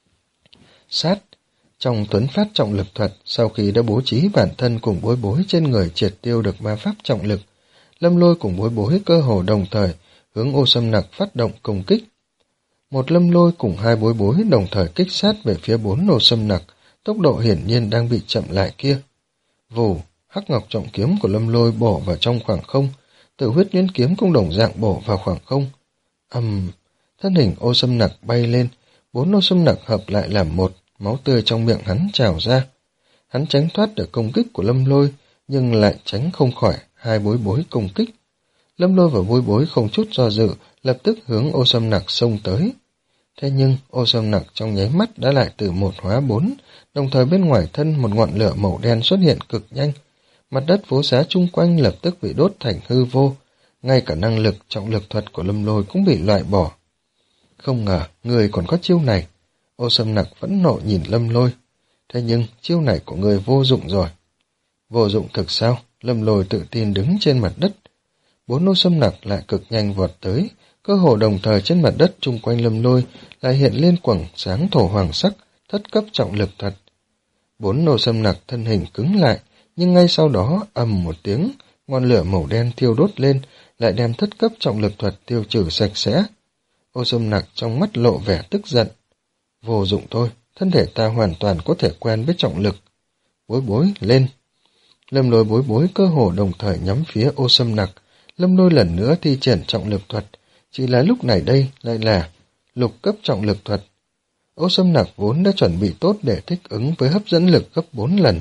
Sát. Trong tuấn phát trọng lực thuật, sau khi đã bố trí bản thân cùng Bối Bối trên người triệt tiêu được ma pháp trọng lực, Lâm Lôi cùng Bối Bối cơ hồ đồng thời hướng Ô Sâm Nặc phát động công kích. Một Lâm Lôi cùng hai Bối Bối đồng thời kích sát về phía bốn Ô Sâm Nặc, tốc độ hiển nhiên đang bị chậm lại kia. Vù, hắc ngọc trọng kiếm của Lâm Lôi bổ vào trong khoảng không, Tử Huyết Nhuyễn kiếm cũng đồng dạng bổ vào khoảng không. Ầm, um, thân hình Ô Sâm Nặc bay lên, bốn Ô Sâm Nặc hợp lại làm một, máu tươi trong miệng hắn trào ra. Hắn tránh thoát được công kích của Lâm Lôi, nhưng lại tránh không khỏi hai Bối Bối công kích. Lâm Lôi và Bối Bối không chút do dự, lập tức hướng Ô Sâm Nặc xông tới. Thế nhưng Ô Sâm Nặc trong nháy mắt đã lại từ một hóa bốn, đồng thời bên ngoài thân một ngọn lửa màu đen xuất hiện cực nhanh. Mặt đất phố xá chung quanh lập tức bị đốt thành hư vô, ngay cả năng lực trọng lực thuật của Lâm Lôi cũng bị loại bỏ. Không ngờ người còn có chiêu này. Ô Sâm Nặc phẫn nộ nhìn Lâm Lôi. Thế nhưng chiêu này của người vô dụng rồi. Vô dụng thực sao? Lâm Lôi tự tin đứng trên mặt đất. Bốn Ô Sâm Nặc lại cực nhanh vọt tới, cơ hồ đồng thời trên mặt đất chung quanh Lâm Lôi lại hiện lên quầng sáng thổ hoàng sắc, thất cấp trọng lực thuật. Bốn Ô Sâm Nặc thân hình cứng lại, nhưng ngay sau đó ầm một tiếng, ngọn lửa màu đen thiêu đốt lên, lại đem thất cấp trọng lực thuật tiêu trừ sạch sẽ. Ô Sâm Nặc trong mắt lộ vẻ tức giận. Vô dụng thôi, thân thể ta hoàn toàn có thể quen với trọng lực. Bối Bối lên. Lâm Lôi Bối Bối cơ hồ đồng thời nhắm phía Ô Sâm Nặc. Lâm Lôi lần nữa thi triển trọng lực thuật, chỉ là lúc này đây lại là lục cấp trọng lực thuật. Ô Sâm Nặc vốn đã chuẩn bị tốt để thích ứng với hấp dẫn lực gấp bốn lần,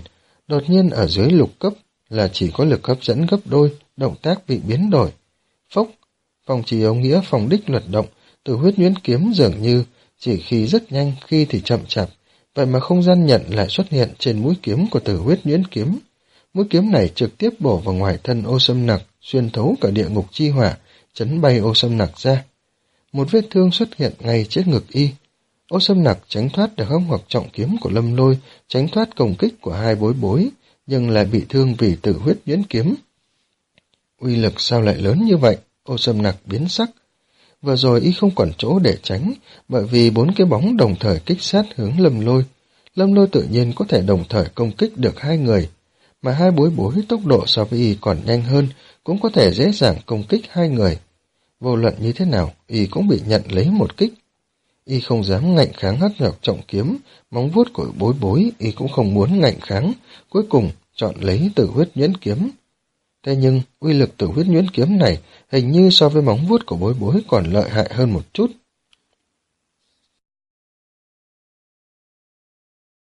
Đột nhiên ở dưới lục cấp là chỉ có lực hấp dẫn gấp đôi, động tác bị biến đổi. Phốc, phòng trì ấu nghĩa phòng đích luật động, Tử huyết nhuyễn kiếm dường như chỉ khi rất nhanh, khi thì chậm chạp, vậy mà không gian nhận lại xuất hiện trên mũi kiếm của Tử huyết nhuyễn kiếm. Mũi kiếm này trực tiếp bổ vào ngoài thân Ô Sâm Nặc, xuyên thấu cả địa ngục chi hỏa, chấn bay Ô Sâm Nặc ra. Một vết thương xuất hiện ngay trên ngực y. Ô Sâm Nặc tránh thoát được hông hoặc trọng kiếm của Lâm Lôi, tránh thoát công kích của hai bối bối, nhưng lại bị thương vì Tử huyết nhuyễn kiếm. Uy lực sao lại lớn như vậy? Ô Sâm Nặc biến sắc. Vừa rồi y không còn chỗ để tránh, bởi vì bốn cái bóng đồng thời kích sát hướng Lâm Lôi. Lâm Lôi tự nhiên có thể đồng thời công kích được hai người, mà hai bối bối tốc độ so với y còn nhanh hơn, cũng có thể dễ dàng công kích hai người. Vô luận như thế nào, y cũng bị nhận lấy một kích. Y không dám ngạnh kháng hắc nhọc trọng kiếm, móng vuốt của bối bối, y cũng không muốn ngạnh kháng, cuối cùng chọn lấy Tử huyết nhuyễn kiếm. Thế nhưng, uy lực Tử huyết nhuyễn kiếm này hình như so với móng vuốt của bối bối còn lợi hại hơn một chút.